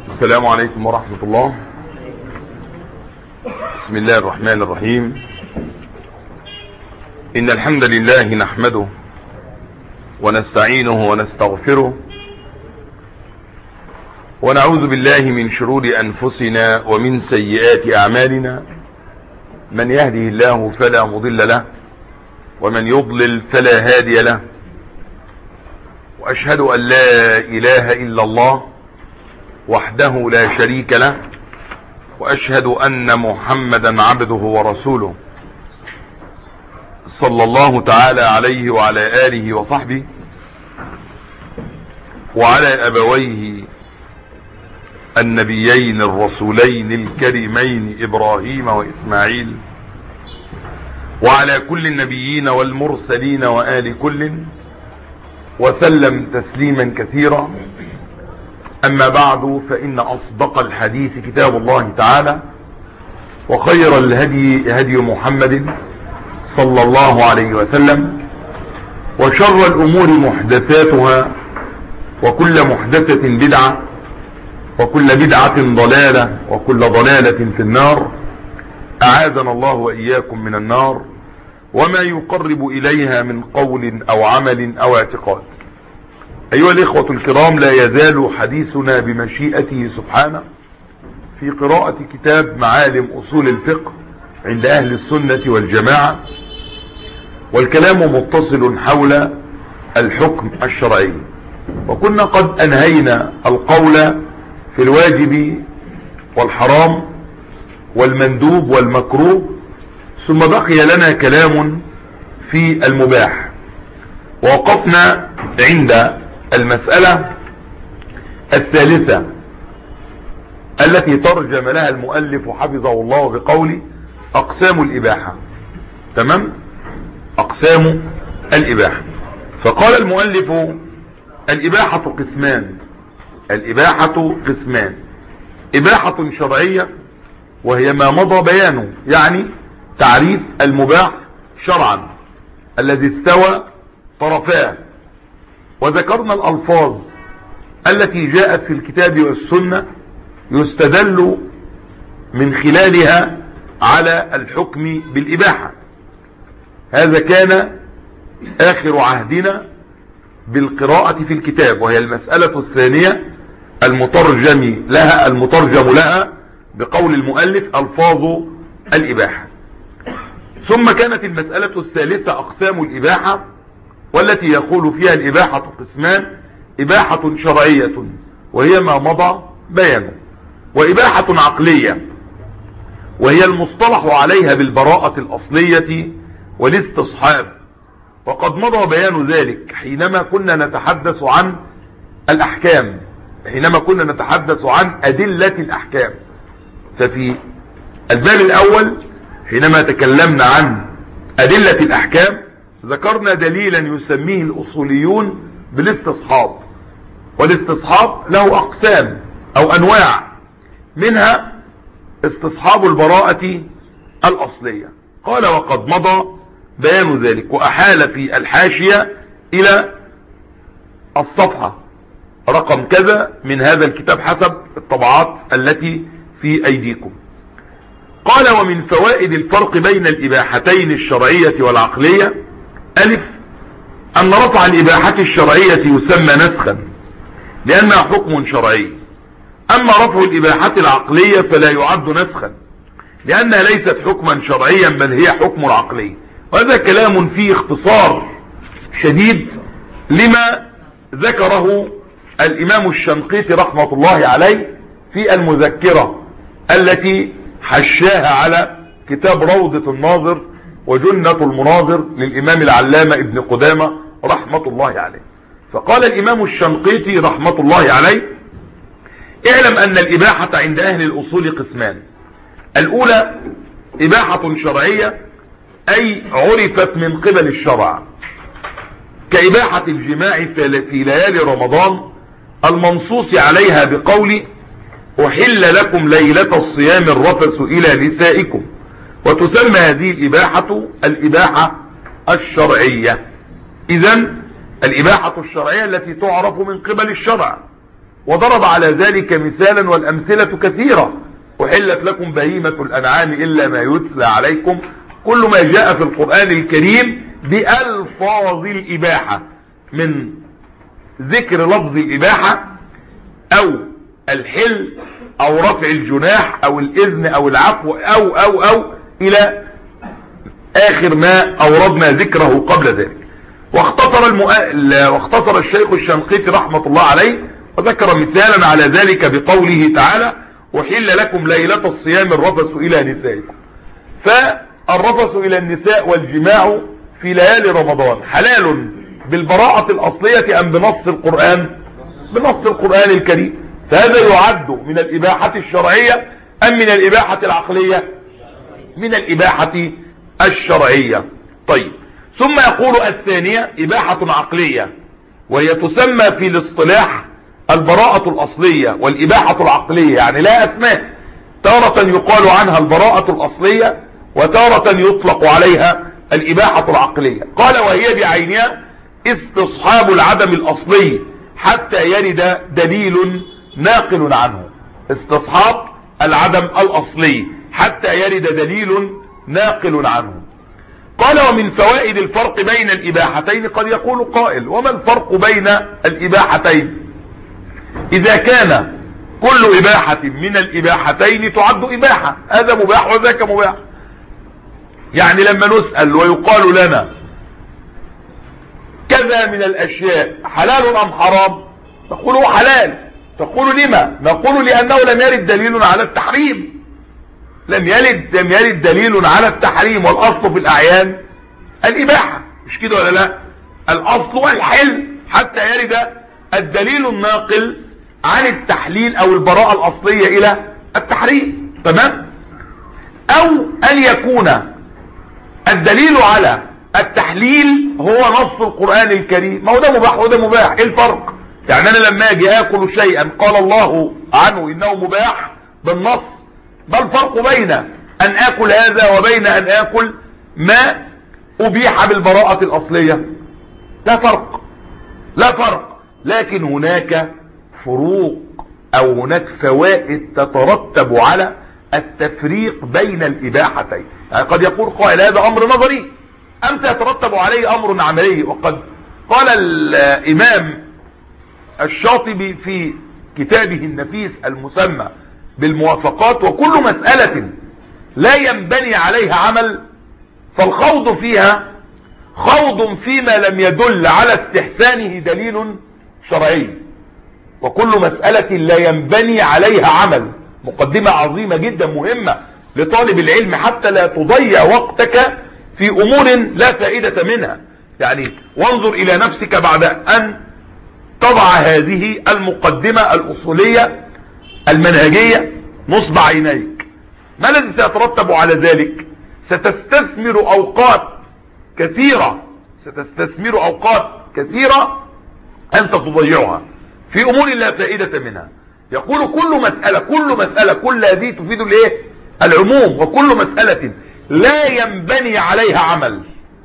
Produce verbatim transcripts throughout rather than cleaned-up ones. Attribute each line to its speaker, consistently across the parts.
Speaker 1: السلام عليكم ورحمة الله. بسم الله الرحمن الرحيم. إن الحمد لله نحمده ونستعينه ونستغفره ونعوذ بالله من شرور أنفسنا ومن سيئات أعمالنا. من يهده الله فلا مضل له ومن يضلل فلا هادي له، وأشهد أن لا إله إلا الله وحده لا شريك له، وأشهد أن محمدا عبده ورسوله صلى الله تعالى عليه وعلى آله وصحبه وعلى أبويه النبيين الرسولين الكريمين إبراهيم وإسماعيل، وعلى كل النبيين والمرسلين وآل كل، وسلم تسليما كثيرا. أما بعد، فإن أصدق الحديث كتاب الله تعالى، وخير الهدي هدي محمد صلى الله عليه وسلم، وشر الأمور محدثاتها، وكل محدثة بدعة، وكل بدعة ضلالة، وكل ضلالة في النار. أعاذنا الله وإياكم من النار وما يقرب إليها من قول أو عمل أو اعتقاد. أيها الإخوة الكرام، لا يزال حديثنا بمشيئته سبحانه في قراءة كتاب معالم أصول الفقه عند أهل السنة والجماعة، والكلام متصل حول الحكم الشرعي. وكنا قد أنهينا القول في الواجب والحرام والمندوب والمكروه، ثم بقي لنا كلام في المباح، ووقفنا عند المسألة الثالثة التي ترجم لها المؤلف حفظه الله بقول أقسام الإباحة. تمام؟ أقسام الإباحة. فقال المؤلف: الإباحة قسمان. الإباحة قسمان: إباحة شرعية وهي ما مضى بيانه، يعني تعريف المباح شرعا الذي استوى طرفاه، وذكرنا الألفاظ التي جاءت في الكتاب والسنة يستدل من خلالها على الحكم بالإباحة. هذا كان آخر عهدنا بالقراءة في الكتاب، وهي المسألة الثانية المترجم لها المترجم لها بقول المؤلف ألفاظ الإباحة. ثم كانت المسألة الثالثة أقسام الإباحة، والتي يقول فيها الإباحة قسمان: إباحة شرعية وهي ما مضى بيانه، وإباحة عقلية وهي المصطلح عليها بالبراءة الأصلية والاستصحاب، وقد مضى بيان ذلك حينما كنا نتحدث عن الأحكام حينما كنا نتحدث عن أدلة الأحكام. ففي الباب الأول حينما تكلمنا عن أدلة الأحكام ذكرنا دليلا يسميه الأصوليون بالاستصحاب، والاستصحاب له أقسام أو أنواع، منها استصحاب البراءة الأصلية. قال: وقد مضى بيان ذلك. وأحال في الحاشية إلى الصفحة رقم كذا من هذا الكتاب حسب الطبعات التي في أيديكم. قال: ومن فوائد الفرق بين الإباحتين الشرعية والعقلية: ألف، أن رفع الإباحة الشرعية يسمى نسخا لأنها حكم شرعي، أما رفع الإباحة العقلية فلا يعد نسخا لأنها ليست حكما شرعيا بل هي حكم عقلي. وهذا كلام فيه اختصار شديد لما ذكره الإمام الشنقيطي رحمة الله عليه في المذكرة التي حشاها على كتاب روضة الناظر وجنة المناظر للإمام العلامة ابن قدامة رحمة الله عليه. فقال الإمام الشنقيطي رحمة الله عليه: اعلم أن الإباحة عند أهل الأصول قسمان. الأولى إباحة شرعية، أي عرفت من قبل الشرع، كإباحة الجماع في ليالي رمضان المنصوص عليها بقول: أحل لكم ليلة الصيام الرفث إلى نسائكم. وتسمى هذه الإباحة الإباحة الشرعية. إذن الإباحة الشرعية التي تعرف من قبل الشرع، وضرب على ذلك مثالا والأمثلة كثيرة. أحلت لكم بهيمة الأنعام إلا ما يتلى عليكم، كل ما جاء في القرآن الكريم بألفاظ الإباحة، من ذكر لفظ الإباحة أو الحل أو رفع الجناح أو الإذن أو العفو أو أو أو إلى آخر ما أوردنا ذكره قبل ذلك. واختصر, المؤ... واختصر الشيخ الشنقيطي رحمة الله عليه وذكر مثالا على ذلك بقوله تعالى: أحل لكم ليلة الصيام الرفث إلى نسائكم. فالرفث إلى النساء والجماع في ليالي رمضان حلال بالبراءة الأصلية أم بنص القرآن؟ بنص القرآن الكريم. فهذا يعد من الإباحة الشرعية أم من الإباحة العقلية؟ من الإباحة الشرعية. طيب، ثم يقول الثانية إباحة عقلية، وهي تسمى في الاصطلاح البراءة الأصلية والإباحة العقلية، يعني لا أسماء، تارة يقال عنها البراءة الأصلية وتارة يطلق عليها الإباحة العقلية. قال: وهي بعينها استصحاب العدم الأصلي حتى يرد دليل ناقل عنه. استصحاب العدم الأصلي حتى يرد دليل ناقل عنه. قال: ومن فوائد الفرق بين الإباحتين قد يقول قائل: وما الفرق بين الإباحتين؟ إذا كان كل إباحة من الإباحتين تعد إباحة، هذا مباح وذاك مباح. يعني لما نسأل ويقال لنا كذا من الأشياء حلال أم حرام، نقول هو حلال. تقول لما؟ نقول لأنه لم يرد دليل على التحريم. لم يرد لم يرد دليل على التحريم، والأصل في الأعيان الإباحة، مش كده ولا لا؟ الأصل الحل حتى يرد الدليل الناقل عن التحليل أو البراءة الأصلية إلى التحريم. تمام؟ أو أن يكون الدليل على التحليل هو نص القرآن الكريم. ما هو ده مباح وده مباح، ايه الفرق؟ يعني انا لما اجي اكل شيئا قال الله عنه انه مباح بالنص، ما الفرق بين ان اكل هذا وبين ان اكل ما ابيح بالبراءة الاصلية؟ لا فرق، لا فرق. لكن هناك فروق او هناك فوائد تترتب على التفريق بين الاباحتين. يعني قد يقول قائل: هذا امر نظري ام سيترتب عليه امر عملي. وقد قال الامام الشاطبي في كتابه النفيس المسمى بالموافقات: وكل مسألة لا ينبني عليها عمل فالخوض فيها خوض فيما لم يدل على استحسانه دليل شرعي. وكل مسألة لا ينبني عليها عمل، مقدمة عظيمة جدا مهمة لطالب العلم حتى لا تضيع وقتك في امور لا فائدة منها. يعني وانظر الى نفسك بعد ان تضع هذه المقدمة الاصولية المنهجية نصب عينيك، ما الذي سيترتب على ذلك؟ ستستثمر اوقات كثيرة ستستثمر اوقات كثيرة انت تضيعها في امور لا فائدة منها. يقول كل مسألة كل مسألة كل هذه تفيد الايه؟ العموم. وكل مسألة لا ينبني عليها عمل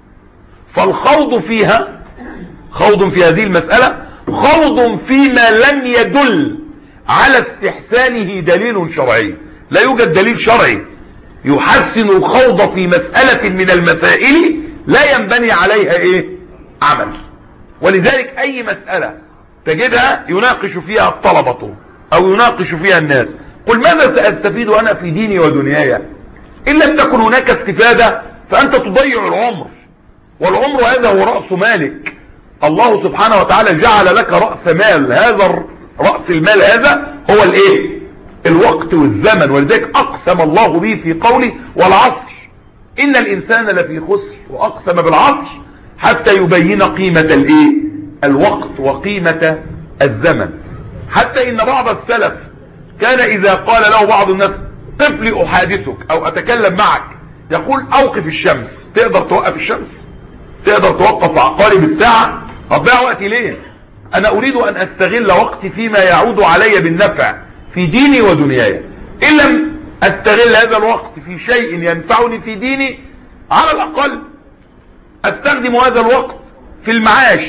Speaker 1: فالخوض فيها خوض في هذه المسألة خوض فيما لم يدل على استحسانه دليل شرعي. لا يوجد دليل شرعي يحسن الخوض في مسألة من المسائل لا ينبني عليها ايه؟ عمل. ولذلك اي مسألة تجدها يناقش فيها الطلبة او يناقش فيها الناس، قل ماذا سأستفيد انا في ديني ودنياي؟ ان لم تكن هناك استفادة فانت تضيع العمر، والعمر هذا هو رأس مالك. الله سبحانه وتعالى جعل لك رأس مال، هذا رأس المال هذا هو الايه؟ الوقت والزمن. ولذلك اقسم الله به في قوله: والعصر ان الانسان لفي خسر، واقسم بالعصر حتى يبين قيمة الايه؟ الوقت وقيمة الزمن. حتى ان بعض السلف كان اذا قال له بعض الناس: قف لي احادثك او اتكلم معك، يقول: اوقف الشمس. تقدر توقف الشمس؟ تقدر توقف عقارب الساعة؟ هتضيع وقتي ليه؟ انا اريد ان استغل وقتي فيما يعود علي بالنفع في ديني ودنياي. ان لم استغل هذا الوقت في شيء ينفعني في ديني، على الاقل استخدم هذا الوقت في المعاش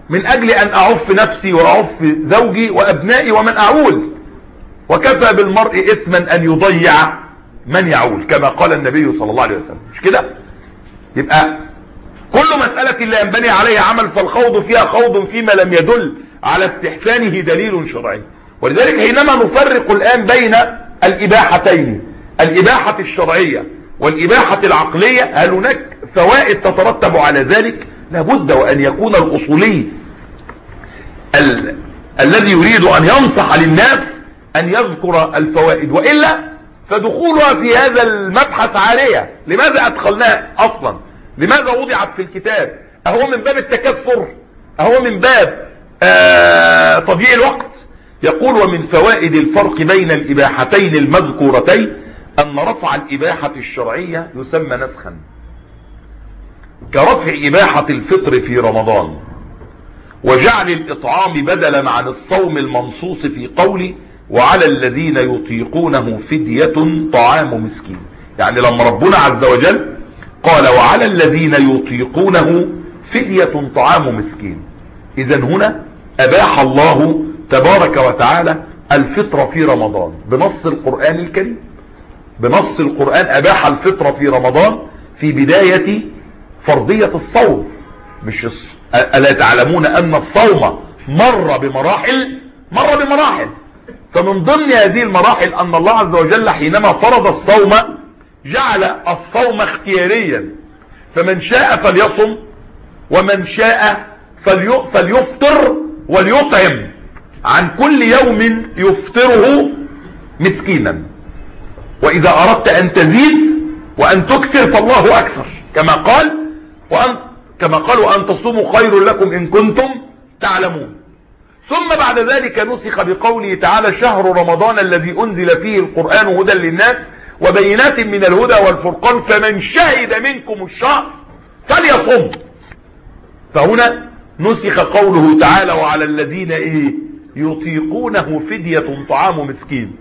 Speaker 1: من اجل ان اعف نفسي واعف زوجي وابنائي ومن اعول، وكفى بالمرء اثما ان يضيع من يعول كما قال النبي صلى الله عليه وسلم. مش كده؟ يبقى كل مسألة لا ينبني عليها عمل فالخوض فيها خوض فيما لم يدل على استحسانه دليل شرعي. ولذلك حينما نفرق الآن بين الإباحتين، الإباحة الشرعية والإباحة العقلية، هل هناك فوائد تترتب على ذلك؟ لابد وأن يكون الأصولي ال... الذي يريد أن ينصح للناس أن يذكر الفوائد، وإلا فدخولها في هذا المبحث عارية. لماذا أدخلناه أصلا؟ لماذا وضعت في الكتاب؟ أهو من باب التكثر؟ أهو من باب آه تضييع الوقت؟ يقول: ومن فوائد الفرق بين الإباحتين المذكورتين أن رفع الإباحة الشرعية يسمى نسخا، كرفع إباحة الفطر في رمضان، وجعل الإطعام بدلا عن الصوم المنصوص في قوله: وعلى الذين يطيقونه فدية طعام مسكين. يعني لما ربنا عز وجل قال: وعلى الذين يطيقونه فدية طعام مسكين، إذن هنا أباح الله تبارك وتعالى الفطر في رمضان بنص القرآن الكريم. بنص القرآن أباح الفطر في رمضان في بداية فرضية الصوم. مش الص... ألا تعلمون أن الصوم مر بمراحل؟ مر بمراحل. فمن ضمن هذه المراحل أن الله عز وجل حينما فرض الصوم جعل الصوم اختياريا، فمن شاء فليصم ومن شاء فلي... فليفطر وليطعم عن كل يوم يفطره مسكينا، وإذا أردت أن تزيد وأن تكثر فالله أكثر، كما قال وأن كما قال وأن تصوموا خير لكم إن كنتم تعلمون. ثم بعد ذلك نسخ بقوله تعالى: شهر رمضان الذي أنزل فيه القرآن هدى للناس وبينات من الهدى والفرقان فمن شهد منكم الشهر فليصم. فهنا نسخ قوله تعالى: وعلى الذين إيه يطيقونه فدية طعام مسكين.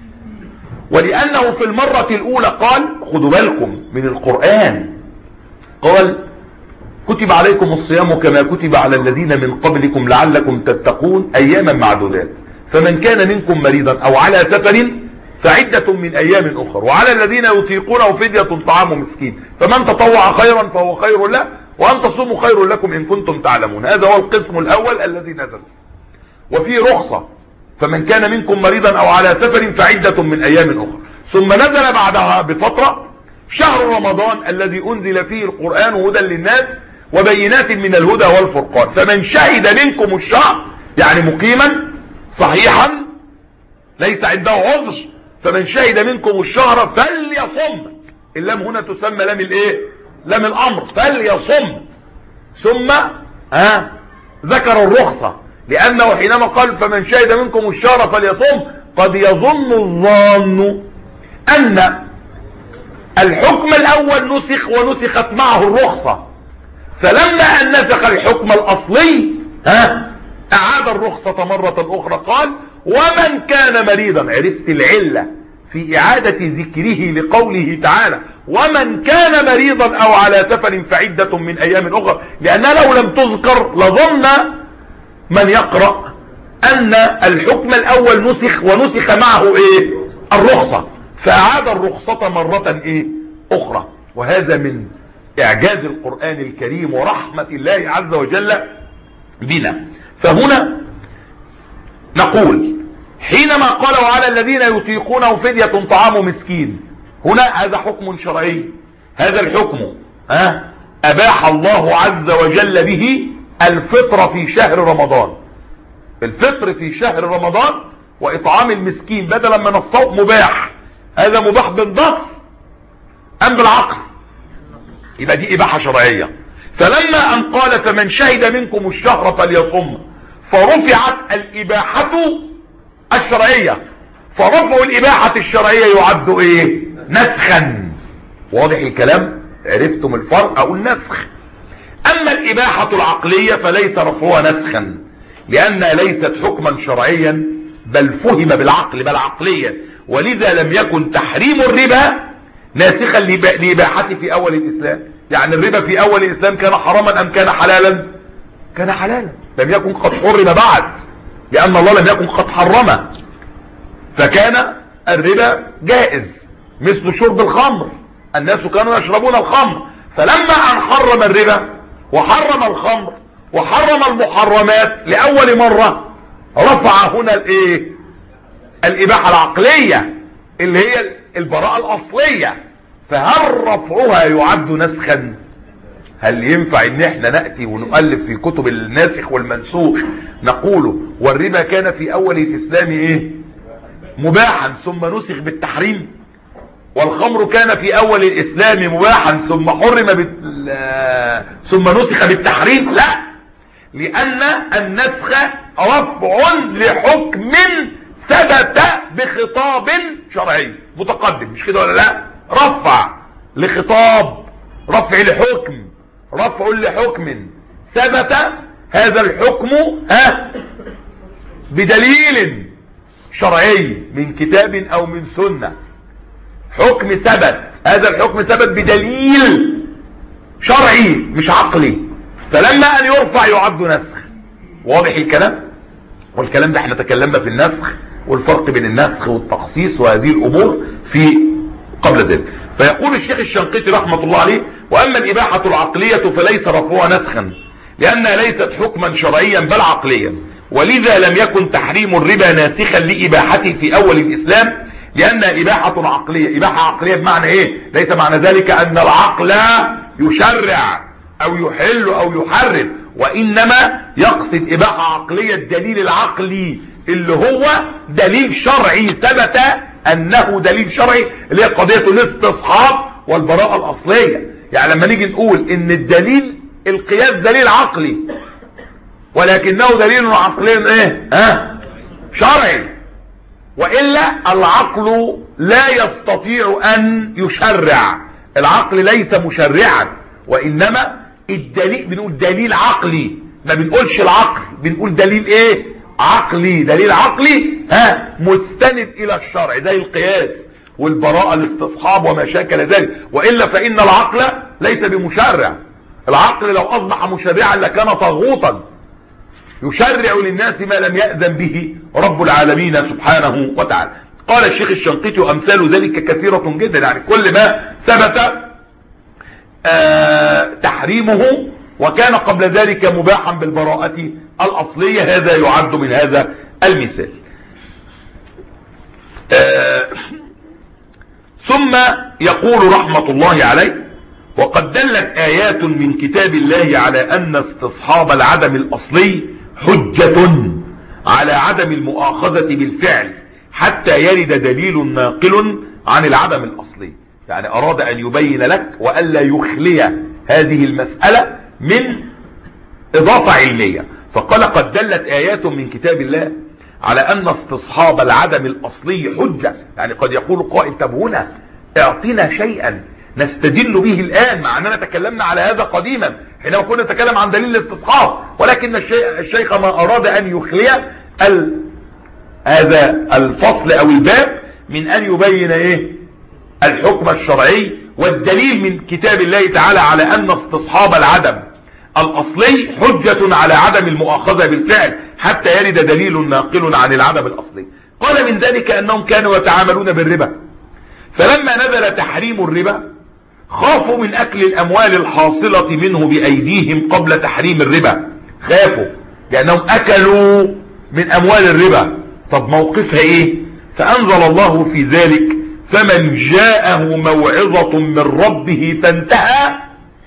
Speaker 1: ولأنه في المرة الأولى قال، خدوا بالكم من القرآن، قال: كتب عليكم الصيام كما كتب على الذين من قبلكم لعلكم تتقون أياما معدودات، فمن كان منكم مريضا أو على سفر فعدة من أيام أخر، وعلى الذين يطيقونه فدية طعام مسكين، فمن تطوع خيرا فهو خير له وأن تصوموا خير لكم إن كنتم تعلمون. هذا هو القسم الأول الذي نزل. وفي رخصة: فمن كان منكم مريضا أو على سفر فعدة من أيام أخر. ثم نزل بعدها بفترة: شهر رمضان الذي أنزل فيه القرآن هدى للناس وبينات من الهدى والفرقان فمن شهد منكم الشهر، يعني مقيما صحيحا ليس عنده عذر، فمن شهد منكم الشهر فليصم. اللام هنا تسمى لام الايه؟ لام الامر، فليصم. ثم ها ذكر الرخصة، لانه حينما قال فمن شهد منكم الشهر فليصم قد يظن الظان ان الحكم الاول نسخ ونسخت معه الرخصة، فلما ان نسخ الحكم الاصلي ها اعاد الرخصة مرة اخرى، قال: ومن كان مريضا. عرفت العلة في اعادة ذكره لقوله تعالى: ومن كان مريضا او على سفر فعدة من ايام اخرى، لانها لو لم تذكر لظن من يقرأ ان الحكم الاول نسخ ونسخ معه ايه؟ الرخصة، فاعاد الرخصة مرة ايه؟ اخرى. وهذا من اعجاز القرآن الكريم ورحمة الله عز وجل بنا. فهنا نقول حينما قال: وعلى الذين يطيقونه فدية طعام مسكين، هنا هذا حكم شرعي. هذا الحكم ها أباح الله عز وجل به الفطر في شهر رمضان. الفطر في شهر رمضان وإطعام المسكين بدلا من الصوم مباح. هذا مباح بالنص أم بالعقل؟ يبقى دي إباحة شرعية. فلما أن قال فمن شهد منكم الشهر فليصم، فرفعت الإباحة الشرعية، فرفع الإباحة الشرعية يعد إيه؟ نسخا. واضح الكلام؟ عرفتم الفرق؟ أو النسخ. أما الإباحة العقلية فليس رفعها نسخا، لأنها ليست حكما شرعيا بل فهم بالعقل، بل عقليا. ولذا لم يكن تحريم الربا ناسخا لإباحته في أول الإسلام. يعني الربا في أول الإسلام كان حراما أم كان حلالا؟ كان حلالا. لم يكن قد حرم بعد، لأن الله لم يكن قد حرمه، فكان الربا جائز، مثل شرب الخمر، الناس كانوا يشربون الخمر، فلما أن حرم الربا وحرم الخمر وحرم المحرمات لأول مرة، رفع هنا الايه الإباحة العقلية اللي هي البراءة الأصلية. فهل رفعها يعد نسخا؟ هل ينفع ان احنا نأتي ونؤلف في كتب الناسخ والمنسوخ نقوله والربا كان في اول الاسلام ايه مباحا ثم نسخ بالتحريم، والخمر كان في اول الاسلام مباحا ثم حرم بال... ثم نسخ بالتحريم؟ لا، لان النسخ رفع لحكم ثبت بخطاب شرعي متقدم، مش كده ولا لا؟ رفع لخطاب، رفع لحكم، رفع لحكم ثبت هذا الحكم ها بدليل شرعي من كتاب او من سنة، حكم ثبت، هذا الحكم ثبت بدليل شرعي مش عقلي، فلما ان يرفع يعد نسخ. واضح الكلام؟ والكلام ده احنا تكلمنا في النسخ والفرق بين النسخ والتخصيص وهذه الامور في قبل ذلك. فيقول الشيخ الشنقيطي رحمة الله عليه: واما الاباحة العقلية فليس رفعها نسخا، لانها ليست حكما شرعيا بل عقليا، ولذا لم يكن تحريم الربا ناسخا لاباحته في اول الاسلام، لانها اباحة عقلية. اباحة عقلية بمعنى ايه؟ ليس معنى ذلك ان العقل يشرع او يحل او يحرم، وانما يقصد اباحة عقلية الدليل العقلي اللي هو دليل شرعي ثبت انه دليل شرعي، اللي هي قضية الاستصحاب والبراءة الاصلية. يعني لما نيجي نقول ان الدليل القياس دليل عقلي ولكنه دليل عقلي ايه ها شرعي، وإلا العقل لا يستطيع ان يشرع، العقل ليس مشرعا، وانما الدليل بنقول دليل عقلي، ما بنقولش العقل، بنقول دليل ايه عقلي، دليل عقلي ها مستند الى الشرع، زي القياس والبراءة الاستصحاب وما شاكل ذلك. وإلا فإن العقل ليس بمشرع، العقل لو أصبح مشرعا لكان طاغوتا يشرع للناس ما لم يأذن به رب العالمين سبحانه وتعالى. قال الشيخ الشنقيطي: وأمثال ذلك كثيرة جدا، يعني كل ما ثبت آه تحريمه وكان قبل ذلك مباحا بالبراءة الأصلية، هذا يعد من هذا المثال. آه ثم يقول رحمة الله عليه: وقد دلت آيات من كتاب الله على أن استصحاب العدم الأصلي حجة على عدم المؤاخذة بالفعل حتى يرد دليل ناقل عن العدم الأصلي. يعني أراد أن يبين لك وألا يخلي هذه المسألة من إضافة علمية، فقال: قد دلت آيات من كتاب الله على أن استصحاب العدم الأصلي حجة. يعني قد يقول قائل: طب هنا اعطينا شيئا نستدل به الآن، مع أننا تكلمنا على هذا قديما حينما كنا نتكلم عن دليل الاستصحاب، ولكن الشيخ ما أراد أن يخلي ال... هذا الفصل أو الباب من أن يبين إيه الحكم الشرعي والدليل من كتاب الله تعالى على أن استصحاب العدم الأصلي حجة على عدم المؤاخذة بالفعل حتى يرد دليل ناقل عن العدم الأصلي. قال: من ذلك أنهم كانوا يتعاملون بالربا، فلما نزل تحريم الربا خافوا من أكل الأموال الحاصلة منه بأيديهم قبل تحريم الربا، خافوا لأنهم أكلوا من أموال الربا. طب موقفها إيه؟ فأنزل الله في ذلك: فمن جاءه موعظة من ربه فانتهى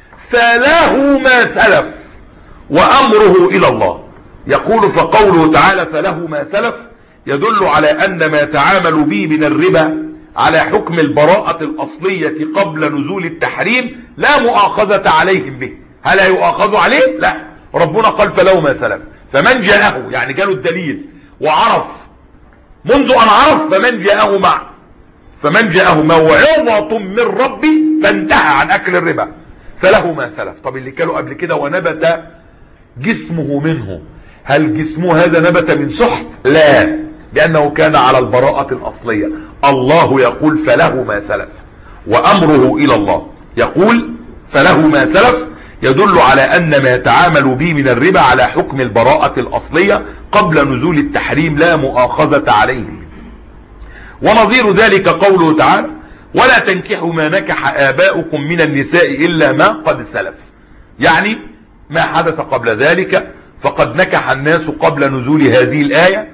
Speaker 1: فله ما سلف وأمره إلى الله. يقول: فقوله تعالى فله ما سلف يدل على أن ما تعاملوا به من الربا على حكم البراءة الأصلية قبل نزول التحريم لا مؤاخذة عليهم به. هل يؤاخذوا عليه؟ لا، ربنا قال فله ما سلف. فمن جاءه يعني جاله الدليل وعرف منذ أن عرف، فمن جاءه مع فمن جاءه موعظة من ربي فانتهى عن أكل الربا فله ما سلف. طب اللي كانوا قبل كده ونبت جسمه منه، هل جسمه هذا نبت من سحت؟ لا، لأنه كان على البراءة الأصلية. الله يقول فله ما سلف وأمره إلى الله، يقول فله ما سلف يدل على أن ما يتعامل به من الربا على حكم البراءة الأصلية قبل نزول التحريم لا مؤاخذة عليهم. ونظير ذلك قوله تعالى: ولا تنكحوا ما نكح آباؤكم من النساء إلا ما قد سلف، يعني ما حدث قبل ذلك فقد نكح الناس قبل نزول هذه الآية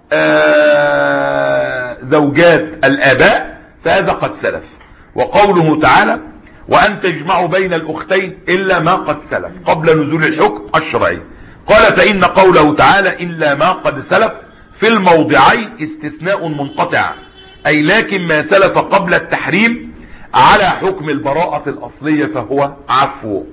Speaker 1: آه زوجات الآباء، فهذا قد سلف. وقوله تعالى: وأن تجمعوا بين الأختين إلا ما قد سلف قبل نزول الحكم الشرعي. قال: فإن قوله تعالى إلا ما قد سلف في الموضعين استثناء منقطع، أي لكن ما سلف قبل التحريم على حكم البراءة الأصلية فهو عفو.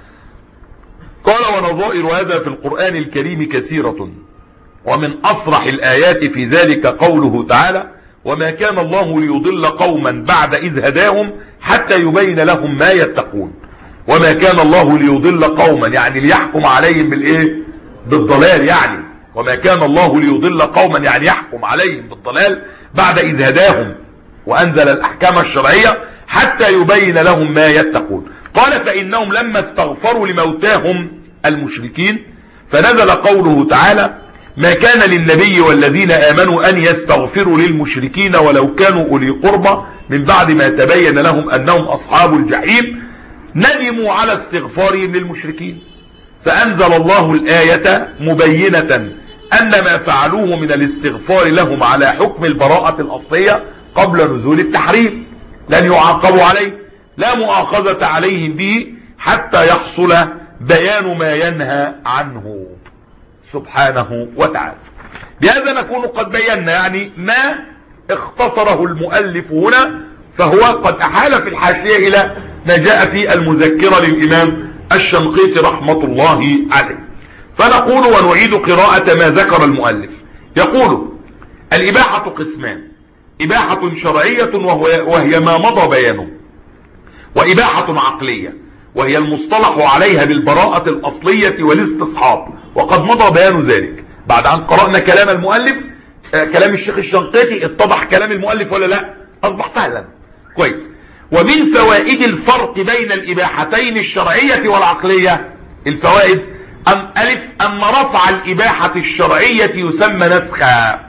Speaker 1: قال: ونظائر هذا في القرآن الكريم كثيرة، ومن أصرح الآيات في ذلك قوله تعالى: وما كان الله ليضل قوما بعد إذ هداهم حتى يبين لهم ما يتقون. وما كان الله ليضل قوما يعني ليحكم عليهم بالإيه؟ بالضلال، يعني وما كان الله ليضل قوما يعني يحكم عليهم بالضلال بعد إذ هداهم وأنزل الأحكام الشرعية حتى يبين لهم ما يتقون. قال: فإنهم لما استغفروا لموتاهم المشركين فنزل قوله تعالى: ما كان للنبي والذين آمنوا أن يستغفروا للمشركين ولو كانوا أولي قربى من بعد ما تبين لهم أنهم أصحاب الجحيم. ندموا على استغفارهم للمشركين، فأنزل الله الآية مبينة أن ما فعلوه من الاستغفار لهم على حكم البراءة الأصلية قبل نزول التحريم، لن يعاقبوا عليه، لا مؤاخذة عليهم به حتى يحصل بيان ما ينهى عنه سبحانه وتعالى. بهذا نكون قد بينا يعني ما اختصره المؤلف هنا، فهو قد أحال في الحاشية إلى ما جاء في المذكرة للإمام الشنقيطي رحمة الله عليه. فنقول ونعيد قراءة ما ذكر المؤلف. يقول: الإباحة قسمان: إباحة شرعية وهي ما مضى بيانه، وإباحة عقلية وهي المصطلح عليها بالبراءة الأصلية والاستصحاب، وقد مضى بيان ذلك. بعد أن قرأنا كلام المؤلف آه كلام الشيخ الشنقيطي، اتضح كلام المؤلف ولا لا؟ أصبح سهلا كويس. ومن فوائد الفرق بين الإباحتين الشرعية والعقلية، الفوائد: أم ألف أن رفع الإباحة الشرعية يسمى نسخا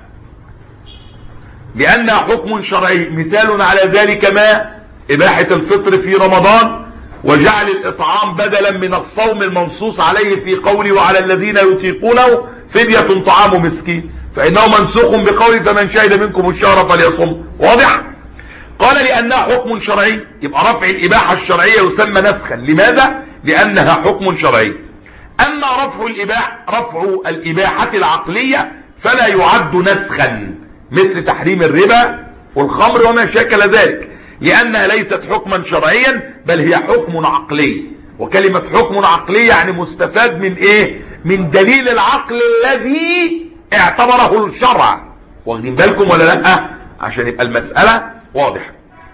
Speaker 1: لأنها حكم شرعي. مثال على ذلك ما إباحة الفطر في رمضان، وجعل الإطعام بدلا من الصوم المنصوص عليه في قوله: وعلى الذين يطيقونه فدية طعام مسكين، فإنه منسوخ بقوله: فمن شهد منكم الشهر فليصم. واضح؟ قال: لأنها حكم شرعي، يبقى رفع الإباحة الشرعية يسمى نسخا. لماذا؟ لأنها حكم شرعي. أما رفع الإباحة رفع الإباحة العقلية فلا يعد نسخا، مثل تحريم الربا والخمر وما شاكل ذلك، لأنها ليست حكما شرعيا بل هي حكم عقلي. وكلمة حكم عقلي يعني مستفاد من إيه؟ من دليل العقل الذي اعتبره الشرع. واخدين بالكم ولا لا؟ عشان يبقى المسألة واضحة.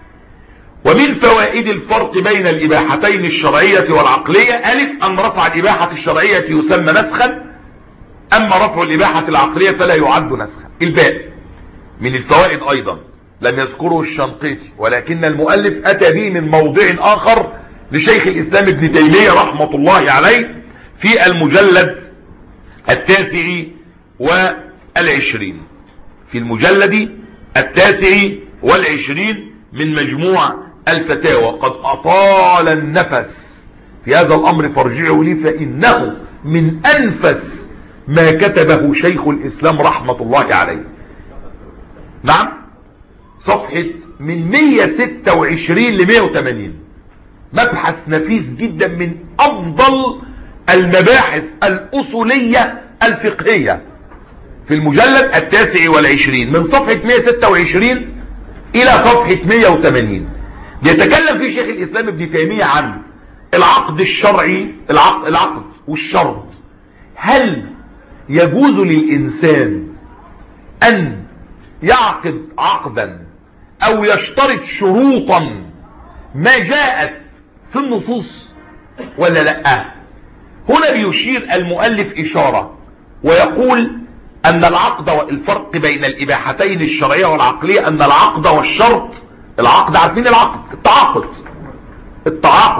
Speaker 1: ومن فوائد الفرق بين الإباحتين الشرعية والعقلية: ألف أن رفع الإباحة الشرعية يسمى نسخا، أما رفع الإباحة العقلية فلا يعد نسخا. الباء من الفوائد أيضا لم يذكره الشنقيطي، ولكن المؤلف أتى به من موضع آخر لشيخ الإسلام ابن تيمية رحمة الله عليه في المجلد التاسع والعشرين، في المجلد التاسع والعشرين من مجموع الفتاوى. قد أطال النفس في هذا الأمر فارجعوا لي، فإنه من أنفس ما كتبه شيخ الإسلام رحمة الله عليه. نعم، صفحة من مئة وستة وعشرين ل مئة وثمانين، مبحث نفيس جدا من أفضل المباحث الأصولية الفقهية في المجلد التاسع والعشرين من صفحة مئة وستة وعشرين إلى صفحة مئة وثمانين. بيتكلم في شيخ الإسلام ابن تيمية عن العقد الشرعي، العقد, العقد والشرط. هل يجوز للإنسان أن يعقد عقدا أو يشترط شروطا ما جاءت في النصوص ولا لا؟ هنا بيشير المؤلف إشارة ويقول أن العقد والفرق بين الإباحتين الشرعية والعقلية أن العقد والشرط، العقد عارفين العقد التعاقد التعاقد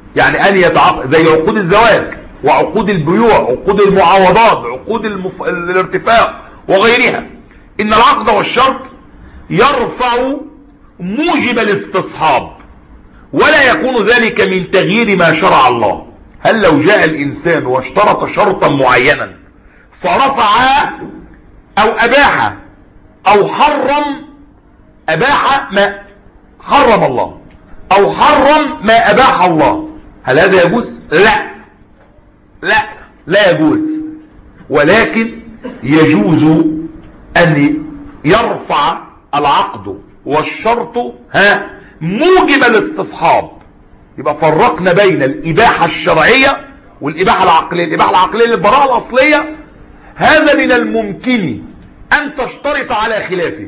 Speaker 1: يعني أن يتعاقد زي عقود الزواج وعقود البيوع، عقود المعاوضات، عقود المف... الارتفاق وغيرها. إن العقد والشرط يرفع موجب الاستصحاب، ولا يكون ذلك من تغيير ما شرع الله. هل لو جاء الإنسان واشترط شرطا معينا فرفع أو أباح أو حرم، أباح ما حرم الله أو حرم ما أباح الله، هل هذا يجوز؟ لا لا لا يجوز. ولكن يجوز أن يرفع العقد والشرط ها موجب الاستصحاب. يبقى فرقنا بين الإباحة الشرعية والإباحة العقلية. الإباحة العقلية للبراءة الأصلية هذا من الممكن أن تشترط على خلافه،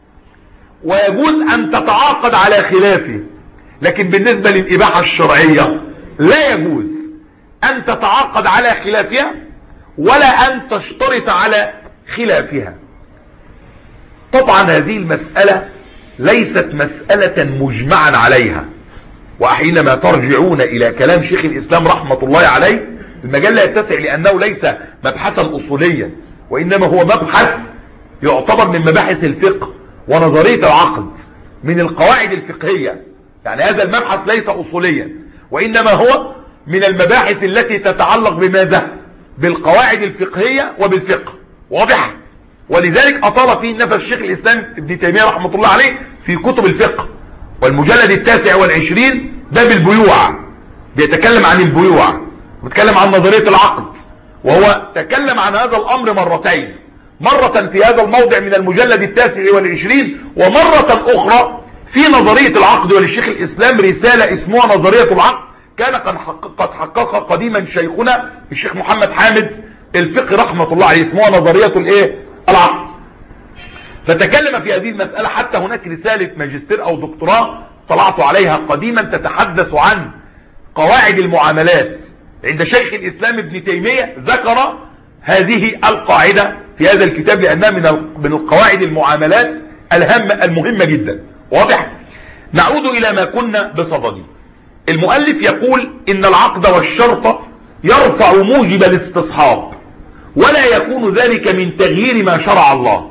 Speaker 1: ويجوز أن تتعاقد على خلافه. لكن بالنسبة للإباحة الشرعية لا يجوز أن تتعاقد على خلافها ولا أن تشترط على خلافها. طبعا هذه المسألة ليست مسألة مجمعا عليها، وحينما ترجعون إلى كلام شيخ الإسلام رحمة الله عليه المجال لا يتسع، لأنه ليس مبحثا أصوليا، وإنما هو مبحث يعتبر من مباحث الفقه ونظرية العقد، من القواعد الفقهية. يعني هذا المبحث ليس أصوليا، وإنما هو من المباحث التي تتعلق بماذا؟ بالقواعد الفقهية وبالفقه. واضح؟ ولذلك أطال فيه نفس الشيخ الإسلام ابن تيمية رحمة الله عليه في كتب الفقه، والمجلد التاسع والعشرين باب البيوع بيتكلم عن البيوع، بيتكلم عن نظرية العقد، وهو تكلم عن هذا الأمر مرتين، مرة في هذا الموضع من المجلد التاسع والعشرين، ومرة أخرى في نظرية العقد. وللشيخ الإسلام رسالة اسمها نظرية العقد، كان قد حقق حققها قديما شيخنا الشيخ محمد حامد الفقي رحمة الله عليه، اسمها نظرية الايه العقد. فتكلم في هذه المسألة، حتى هناك رسالة ماجستير أو دكتوراه طلعت عليها قديما تتحدث عن قواعد المعاملات عند شيخ الإسلام ابن تيمية. ذكر هذه القاعدة في هذا الكتاب لأنها من القواعد المعاملات الهامة المهمة جدا. واضح؟ نعود إلى ما كنا بصدده. المؤلف يقول إن العقد والشرط يرفع موجب الاستصحاب، ولا يكون ذلك من تغيير ما شرع الله،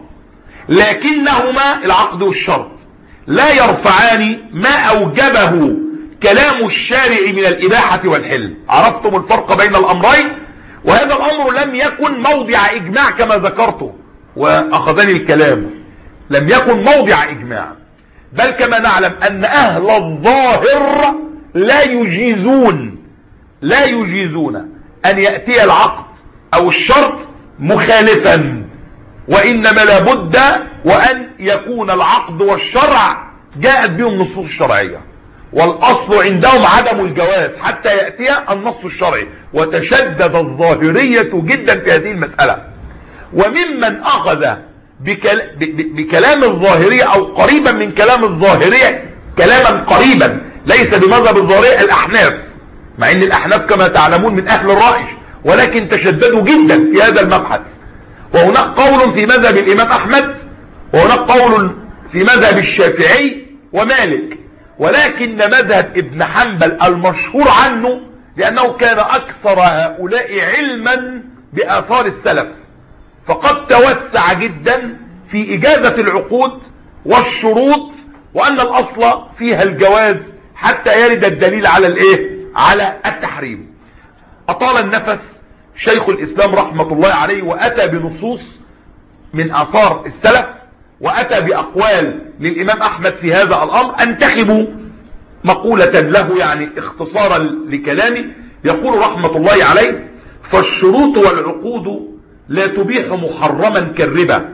Speaker 1: لكنهما العقد والشرط لا يرفعان ما أوجبه كلام الشارع من الإباحة والحل. عرفتم الفرق بين الأمرين؟ وهذا الأمر لم يكن موضع إجماع كما ذكرته وأخذني الكلام، لم يكن موضع إجماع، بل كما نعلم أن أهل الظاهر لا يجيزون لا يجيزون أن يأتي العقد أو الشرط مخالفا، وإنما لابد وأن يكون العقد والشرع جاءت بهم النصوص الشرعية، والأصل عندهم عدم الجواز حتى يأتي النص الشرعي. وتشدد الظاهرية جدا في هذه المسألة، وممن أخذ بكل... بكلام الظاهرية أو قريبا من كلام الظاهرية، كلاما قريبا ليس بمذهب الظاهرية، الأحناف، مع أن الأحناف كما تعلمون من أهل الرأي، ولكن تشددوا جدا في هذا المبحث. وهناك قول في مذهب الإمام أحمد، وهناك قول في مذهب الشافعي ومالك، ولكن مذهب ابن حنبل المشهور عنه لأنه كان أكثر هؤلاء علما بآثار السلف، فقد توسع جدا في إجازة العقود والشروط، وأن الأصل فيها الجواز حتى يرد الدليل على الإيه؟ على التحريم. أطال النفس شيخ الإسلام رحمة الله عليه، وأتى بنصوص من آثار السلف، وأتى بأقوال للإمام أحمد في هذا الأمر. أنتخب مقولة له يعني اختصارا لكلامي، يقول رحمة الله عليه: فالشروط والعقود لا تبيح محرما كالربا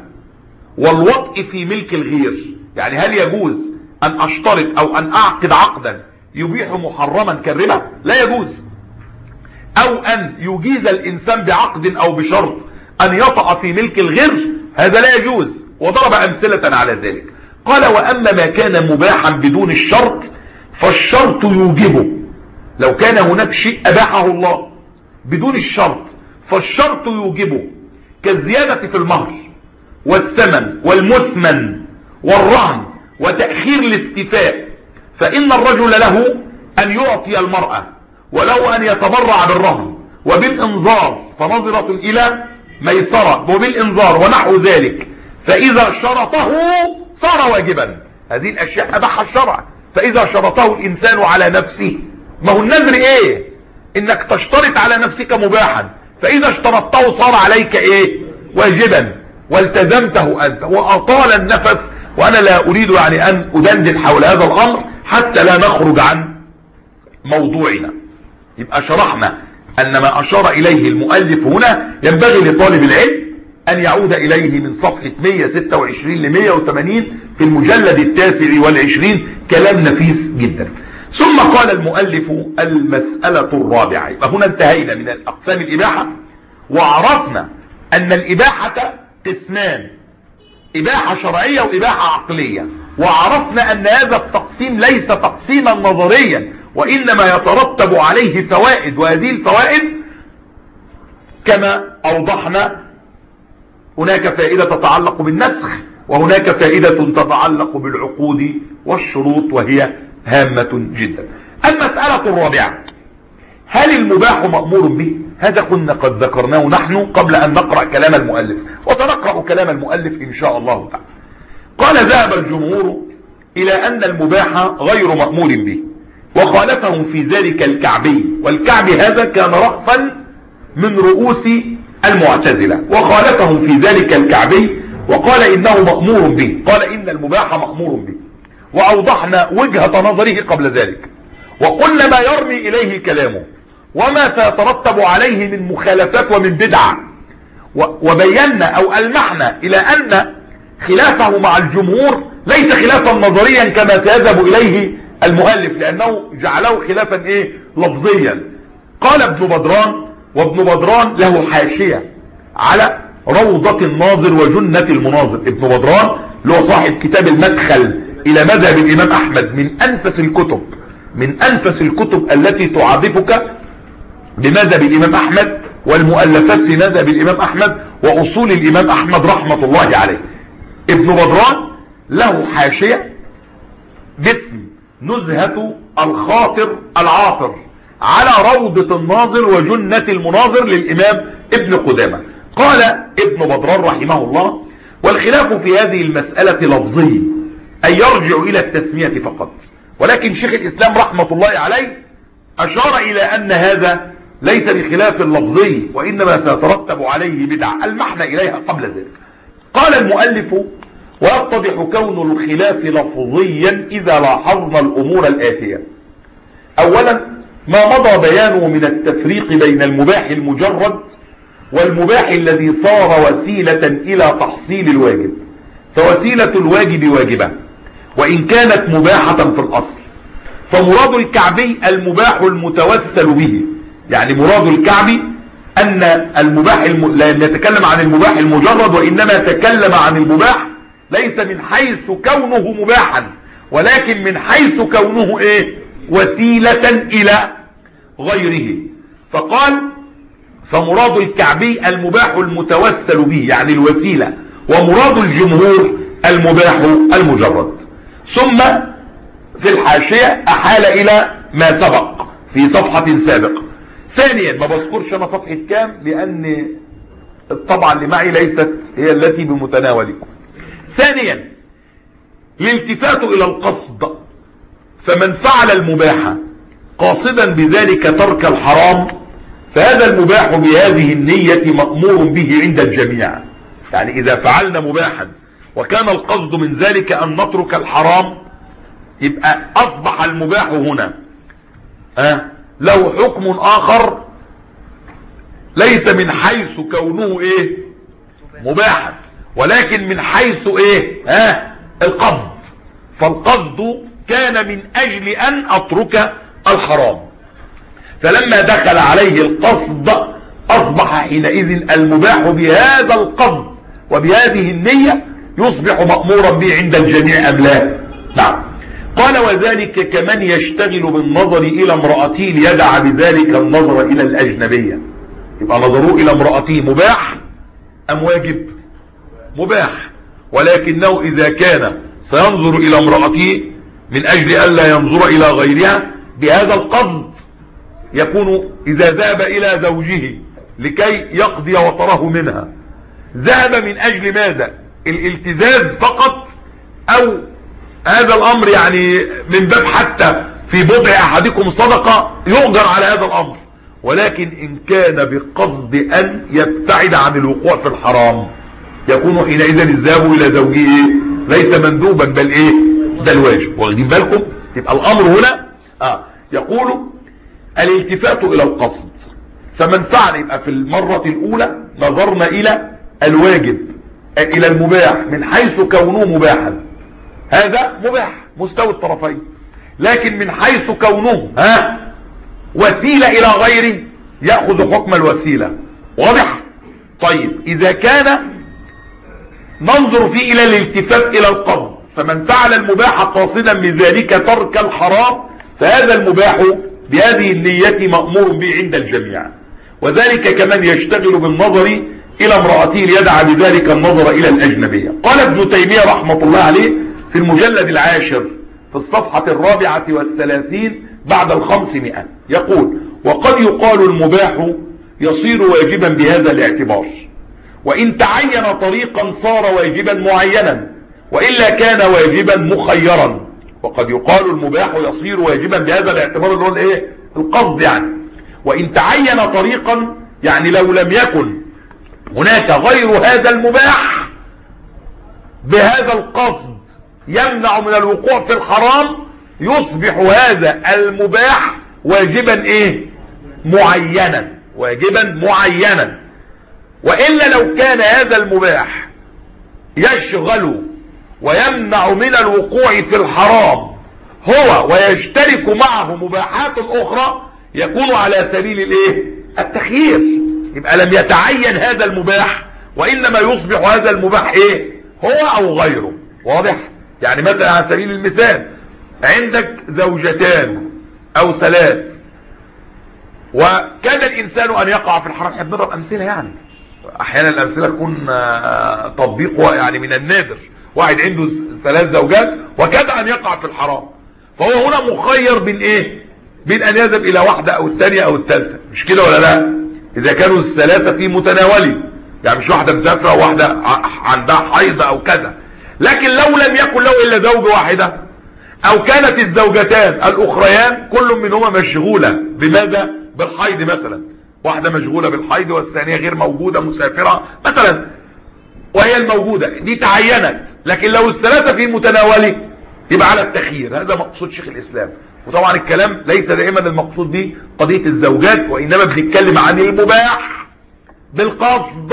Speaker 1: والوطء في ملك الغير. يعني هل يجوز أن أشترط أو أن أعقد عقدا يبيح محرما كالربا؟ لا يجوز. أو أن يجيز الإنسان بعقد أو بشرط أن يطأ في ملك الغير، هذا لا يجوز، وضرب أمثلة على ذلك. قال: وأما ما كان مباحا بدون الشرط فالشرط يوجبه. لو كان هناك شيء أباحه الله بدون الشرط فالشرط يوجبه، كالزيادة في المهر والثمن والمثمن والرهن وتأخير الاستيفاء، فإن الرجل له أن يعطي المرأة ولو أن يتبرع بالرهن وبالإنظار فنظرة إلى ميسرة وبالإنظار ونحو ذلك، فإذا شرطه صار واجبا. هذه الأشياء أباحها الشرع. فإذا شرطه الإنسان على نفسه، ما هو النذر إيه؟ إنك تشترط على نفسك مباحا، فإذا اشترطته صار عليك إيه؟ واجبا، والتزمته أنت وأطال النفس. وأنا لا أريد يعني أن أدندن حول هذا الأمر حتى لا نخرج عن موضوعنا. يبقى شرحنا أن ما أشار إليه المؤلف هنا ينبغي لطالب العلم أن يعود إليه من صفحة مئة وستة وعشرين ل مئة وثمانين في المجلد التاسع والعشرين، كلام نفيس جدا. ثم قال المؤلف المسألة الرابعة. يبقى هنا انتهينا من الأقسام الإباحة، وعرفنا أن الإباحة قسمان: إباحة شرعية وإباحة عقلية. وعرفنا أن هذا التقسيم ليس تقسيما نظريا، وإنما يترتب عليه فوائد، وهذه الفوائد كما أوضحنا هناك فائدة تتعلق بالنسخ، وهناك فائدة تتعلق بالعقود والشروط، وهي هامة جدا. المسألة الرابعة: هل المباح مأمور به؟ هذا كنا قد ذكرناه نحن قبل أن نقرأ كلام المؤلف، وسنقرأ كلام المؤلف إن شاء الله تعالى. قال: ذهب الجمهور إلى أن المباح غير مأمور به، وخالفهم في ذلك الكعبي. والكعبي هذا كان رأسا من رؤوس المعتزلة، وخالفهم في ذلك الكعبي وقال إنه مأمور به. قال إن المباح مأمور به، وأوضحنا وجهة نظره قبل ذلك، وقلنا ما يرمي إليه كلامه وما سيترتب عليه من مخالفات ومن بدع، وبينا أو ألمحنا إلى أن خلافه مع الجمهور ليس خلافا نظريا كما سيذهب إليه المؤلف، لأنه جعله خلافا إيه؟ لفظيا. قال ابن بدران، وابن بدران له حاشية على روضة الناظر وجنة المناظر. ابن بدران له صاحب كتاب المدخل إلى مذهب الإمام أحمد، من أنفس الكتب من أنفس الكتب التي تعرفك بمذهب الإمام أحمد والمؤلفات في مذهب الإمام أحمد وأصول الإمام أحمد رحمة الله عليه. ابن بدران له حاشية باسم نزهة الخاطر العاطر على روضة الناظر وجنة المناظر للإمام ابن قدامة. قال ابن بدران رحمه الله: والخلاف في هذه المسألة لفظي، أي يرجع إلى التسمية فقط. ولكن شيخ الإسلام رحمة الله عليه أشار إلى أن هذا ليس بخلاف لفظي، وإنما سيترتب عليه بدع، المحنا إليها قبل ذلك. قال المؤلف: ويتضح كون الخلاف لفظيا إذا لاحظنا الأمور الآتية. أولا، ما مضى بيانه من التفريق بين المباح المجرد والمباح الذي صار وسيلة إلى تحصيل الواجب. فوسيلة الواجب واجبة وإن كانت مباحة في الأصل. فمراد الكعبي المباح المتوسل به، يعني مراد الكعبي أن المباح الم... لا يتكلم عن المباح المجرد، وإنما تكلم عن المباح ليس من حيث كونه مباحا، ولكن من حيث كونه إيه؟ وسيلة إلى غيره. فقال: فمراد الكعبي المباح المتوسل به، يعني الوسيلة، ومراد الجمهور المباح المجرد. ثم في الحاشية أحال إلى ما سبق في صفحة سابقة. ثانيا، ما بذكرش أنا صفحة كام لأن الطبعة اللي معي ليست هي التي بمتناولكم. ثانيا، الالتفات إلى القصد، فمن فعل المباح قاصدا بذلك ترك الحرام فهذا المباح بهذه النية مأمور به عند الجميع. يعني إذا فعلنا مباحا وكان القصد من ذلك أن نترك الحرام، يبقى أصبح المباح هنا أه له حكم آخر ليس من حيث كونه إيه؟ مباحا، ولكن من حيث إيه؟ أه القصد. فالقصد كان من أجل أن أترك الحرام، فلما دخل عليه القصد أصبح حينئذ المباح بهذا القصد وبهذه النية يصبح مأمورا به عند الجميع أم لا؟ نعم. قال: وذلك كمن يشتغل بالنظر إلى امرأته ليدع بذلك النظر إلى الأجنبية. يبقى نظره إلى امرأته مباح أم واجب؟ مباح، ولكنه إذا كان سينظر إلى امرأته من أجل ألا ينظر إلى غيرها بهذا القصد يكون إذا ذهب إلى زوجه لكي يقضي وطره منها، ذهب من أجل ماذا؟ الالتزاز فقط، أو هذا الأمر يعني من باب حتى في بضع أحدكم صدقة يؤجر على هذا الأمر، ولكن إن كان بقصد أن يبتعد عن الوقوع في الحرام يكون حينئذ الذهاب إلى زوجه ليس مندوبا بل إيه؟ ده الواجب. واخدين بالكم؟ يبقى الأمر هنا آه يقول الالتفات إلى القصد، فمن فعل، يبقى في المرة الأولى نظرنا إلى الواجب، إلى المباح من حيث كونه مباحا، هذا مباح مستوى الطرفين، لكن من حيث كونه ها وسيلة إلى غيره يأخذ حكم الوسيلة. واضح؟ طيب إذا كان ننظر فيه إلى الالتفات إلى القصد، فمن فعل المباح قاصدا من ذلك ترك الحرام فهذا المباح بهذه النية مأمور به عند الجميع، وذلك كمن يشتغل بالنظر إلى امرأته ليدعى بذلك النظر إلى الأجنبية. قال ابن تيمية رحمة الله عليه في المجلد العاشر في الصفحة الرابعة والثلاثين بعد الخمسمائة يقول: وقد يقال المباح يصير واجبا بهذا الاعتبار، وإن تعين طريقا صار واجبا معينا، وإلا كان واجبا مخيرا. وقد يقال المباح يصير واجبا بهذا الاعتبار اللي هو الايه؟ القصد يعني. وإن تعين طريقا يعني لو لم يكن هناك غير هذا المباح بهذا القصد يمنع من الوقوع في الحرام يصبح هذا المباح واجبا ايه؟ معينا، واجبا معينا. وإلا لو كان هذا المباح يشغل ويمنع من الوقوع في الحرام هو ويشترك معه مباحات أخرى يكون على سبيل الايه؟ التخيير، يبقى لم يتعين هذا المباح وإنما يصبح هذا المباح ايه؟ هو أو غيره. واضح؟ يعني مثلا على سبيل المثال عندك زوجتان أو ثلاث وكاد الإنسان أن يقع في الحرام. احنا بنضرب أمثلة، يعني أحيانا الأمثلة تكون تطبيق يعني من النادر. واحد عنده ثلاث زوجات وكاد أن يقع في الحرام، فهو هنا مخير بين إيه؟ بين أن يذهب إلى واحدة أو الثانية أو الثالثة، مش كده ولا لا؟ إذا كانوا الثلاثة في متناولي، يعني مش واحدة مسافرة أو واحدة عندها حيض أو كذا. لكن لو لم يكن له إلا زوجة واحدة أو كانت الزوجتان الأخريان كل منهما مشغولة بماذا؟ بالحيض مثلا، واحدة مشغولة بالحيض والثانية غير موجودة مسافرة مثلا، وهي الموجودة دي تعينت. لكن لو الثلاثة في متناولي يبقى على التخيير. هذا مقصود شيخ الإسلام. وطبعا الكلام ليس دائما المقصود به قضية الزوجات، وإنما بنتكلم عن المباح بالقصد.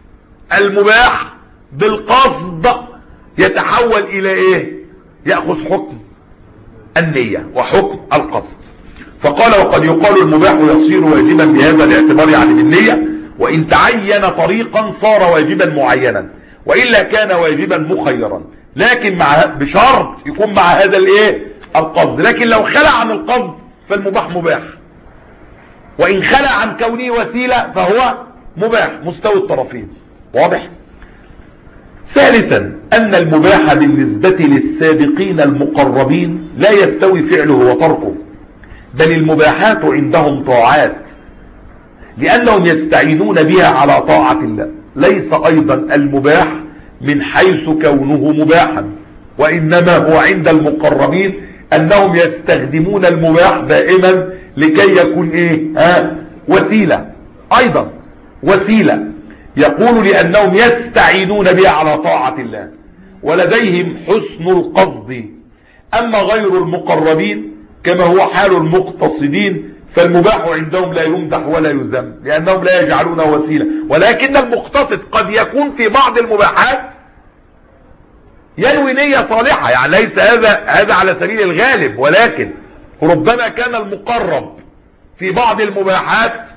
Speaker 1: المباح بالقصد يتحول إلى إيه؟ يأخذ حكم النية وحكم القصد. فقال: وقد يقال المباح يصير واجبا بهذا الاعتبار يعني بالنية، وإن تعين طريقا صار واجبا معينا، وإلا كان واجبا مخيرا، لكن مع بشرط يكون مع هذا الايه؟ القصد. لكن لو خلع عن القصد فالمباح مباح، وإن خلع عن كونه وسيلة فهو مباح مستوى الطرفين. واضح؟ ثالثا أن المباح بالنسبة للسابقين المقربين لا يستوي فعله وتركه، بل المباحات عندهم طاعات لأنهم يستعينون بها على طاعة الله. ليس أيضا المباح من حيث كونه مباحا، وإنما هو عند المقربين أنهم يستخدمون المباح دائما لكي يكون إيه؟ ها؟ وسيلة، أيضا وسيلة. يقول لأنهم يستعينون بها على طاعة الله ولديهم حسن القصد. أما غير المقربين كما هو حال المقتصدين فالمباح عندهم لا يمدح ولا يذم، لأنهم لا يجعلونه وسيلة. ولكن المقتصد قد يكون في بعض المباحات ينوي نية صالحة، يعني ليس هذا هذا على سبيل الغالب، ولكن ربما كان المقرب في بعض المباحات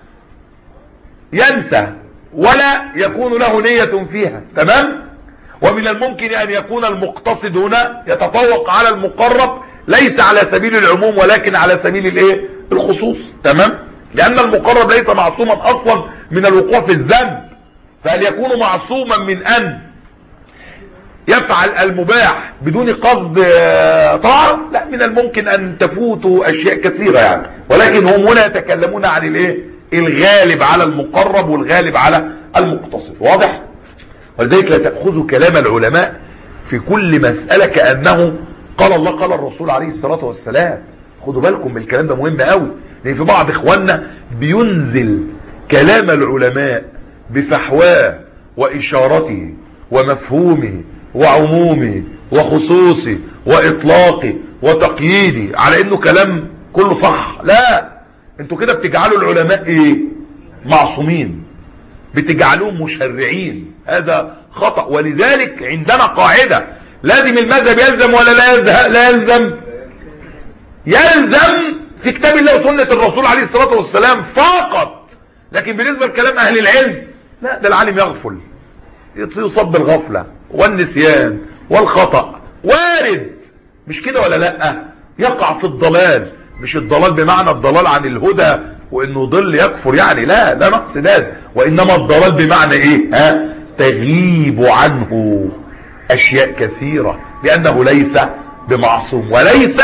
Speaker 1: ينسى ولا يكون له نية فيها. تمام؟ ومن الممكن أن يكون المقتصد هنا يتفوق على المقرب ليس على سبيل العموم ولكن على سبيل الايه؟ الخصوص. تمام؟ لأن المقرب ليس معصوما أصلا من الوقوع في الذنب، فهل يكون معصوما من أن يفعل المباح بدون قصد طاعة، لا، من الممكن ان تفوتوا اشياء كثيرة يعني، ولكن هم هنا يتكلمون عن الايه الغالب على المقرب والغالب على المقتصد. واضح؟ ولذلك لا تأخذوا كلام العلماء في كل مسألة كأنه قال الله قال الرسول عليه الصلاة والسلام. خدوا بالكم من الكلام ده، مهم قوي، لان في بعض اخواننا بينزل كلام العلماء بفحواه واشارته ومفهومه وعمومه وخصوصه واطلاقه وتقييده على انه كلام كله صح. لا، انتوا كده بتجعلوا العلماء ايه؟ معصومين، بتجعلوهم مشرعين. هذا خطأ. ولذلك عندنا قاعدة: لازم المذهب يلزم ولا لا يلزم؟ لا يلزم. يلزم في كتاب الله وسنة الرسول عليه الصلاة والسلام فقط. لكن بالنسبة لكلام اهل العلم، لا، ده العالم يغفل، يصاب بالغفلة والنسيان والخطأ، وارد، مش كده ولا لا؟ يقع في الضلال، مش الضلال بمعنى الضلال عن الهدى وانه ضل يكفر يعني، لا، لا نقصد هذا، وانما الضلال بمعنى ايه؟ ها تغيب عنه اشياء كثيرة، لانه ليس بمعصوم وليس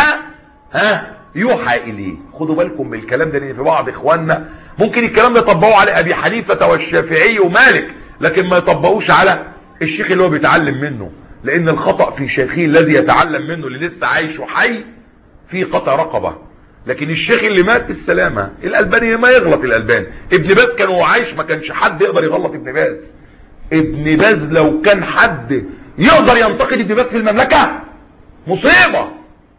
Speaker 1: ها يوحى اليه. خدوا بالكم من الكلام ده، لان في بعض اخواننا ممكن الكلام ده يطبقوه على ابي حنيفة والشافعي ومالك، لكن ما يطبقوش على الشيخ اللي هو بيتعلم منه، لان الخطأ في شيخه الذي يتعلم منه اللي لسه عايش وحي في قطع رقبة. لكن الشيخ اللي مات بالسلامة، الألباني ما يغلط، الألباني ابن باز كان وهو عايش ما كانش حد يقدر يغلط ابن باز. ابن باز لو كان حد يقدر ينتقد ابن باز في المملكة مصيبة.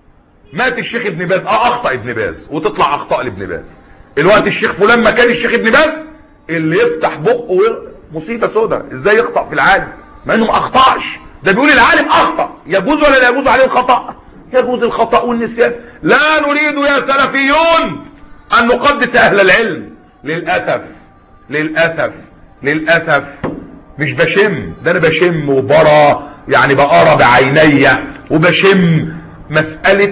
Speaker 1: مات الشيخ ابن باز، اه اخطأ ابن باز وتطلع اخطاء لابن باز. الوقت الشيخ فلان ما كان الشيخ ابن باز اللي يفتح بقه مصيبة سودة. ازاي يخطأ في العالم مع انه ما اخطأش؟ ده بيقول العالم اخطأ. يجوز ولا لا يجوز عليه الخطأ؟ يجوز الخطأ والنسيان. لا نريد يا سلفيون ان نقدس اهل العلم، للأسف للأسف للأسف. مش بشم، ده انا بشم وبرى يعني، بقرى بعيني وبشم مسألة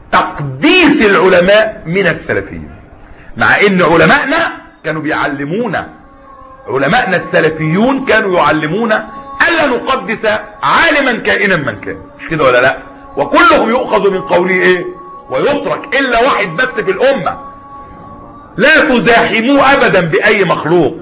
Speaker 1: تقديس العلماء من السلفيين، مع ان علماءنا كانوا بيعلمونا، علماءنا السلفيون كانوا يعلمونا الا نقدس عالما كائنا من كان، مش كده ولا لا؟ وكلهم يؤخذ من قوله ايه ويترك الا واحد بس في الامة: لا تزاحموا ابدا باي مخلوق.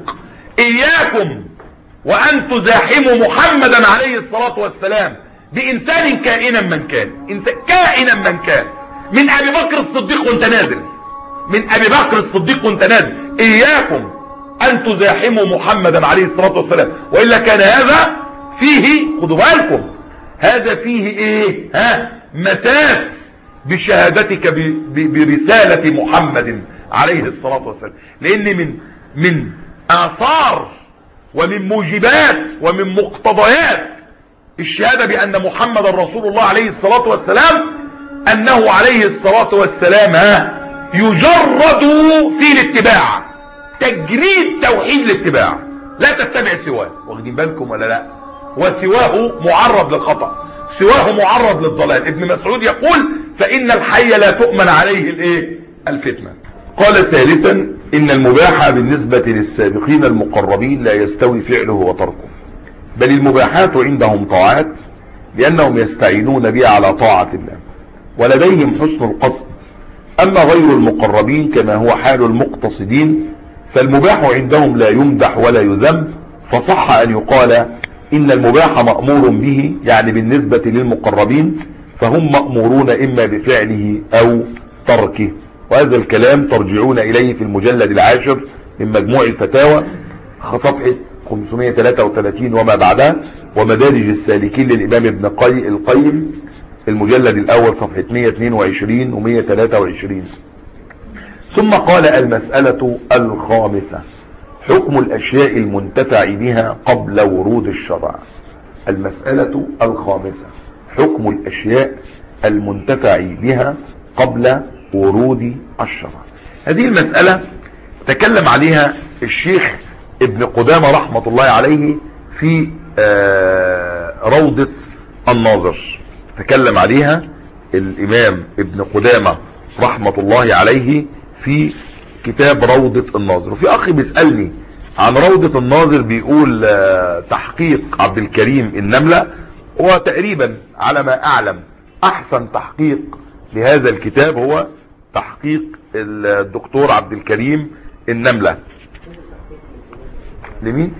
Speaker 1: اياكم وان تزاحموا محمدا عليه الصلاة والسلام بانسان كائنا من كان، إنسان كائنا من كان، من ابي بكر الصديق وانت نازل، من ابي بكر الصديق وانت نازل، اياكم ان تزاحموا محمدا عليه الصلاة والسلام، وإلا كان هذا فيه، خدوا بالكم، هذا فيه ايه؟ ها مساس بشهادتك ب ب برسالة محمد عليه الصلاة والسلام. لان من من اثار ومن موجبات ومن مقتضيات الشهادة بان محمد رسول الله عليه الصلاة والسلام انه عليه الصلاة والسلام ها يجرد في الاتباع، تجريد توحيد الاتباع، لا تتبع سواه. واخدين بالكم ولا لا؟ وسواه معرض للخطأ، سواه معرض للضلال. ابن مسعود يقول: فإن الحي لا تؤمن عليه الايه الفتنة. قال ثالثا: إن المباح بالنسبة للسابقين المقربين لا يستوي فعله وتركه، بل المباحات عندهم طاعات لأنهم يستعينون بها على طاعة الله ولديهم حسن القصد. أما غير المقربين كما هو حال المقتصدين فالمباح عندهم لا يمدح ولا يذم، فصح أن يقال إن المباح مأمور به، يعني بالنسبة للمقربين فهم مأمورون إما بفعله أو تركه. وهذا الكلام ترجعون إليه في المجلد العاشر من مجموع الفتاوى صفحة خمسمائة وثلاثة وثلاثين وما بعدها، ومدارج السالكين للإمام ابن قي القيم المجلد الأول صفحة مائة واثنين وعشرين و مائة وثلاثة وعشرين. ثم قال: المسألة الخامسة: حكم الأشياء المنتفع بها قبل ورود الشرع. المسألة الخامسة: حكم الأشياء المنتفع بها قبل ورود الشرع. هذه المسألة تكلم عليها الشيخ ابن قدامة رحمة الله عليه في روضة الناظر، تكلم عليها الإمام ابن قدامة رحمة الله عليه في كتاب روضة الناظر. وفي أخي بيسألني عن روضة الناظر، بيقول تحقيق عبد الكريم النملة، هو تقريبا على ما اعلم احسن تحقيق لهذا الكتاب هو تحقيق الدكتور عبد الكريم النملة. لمين؟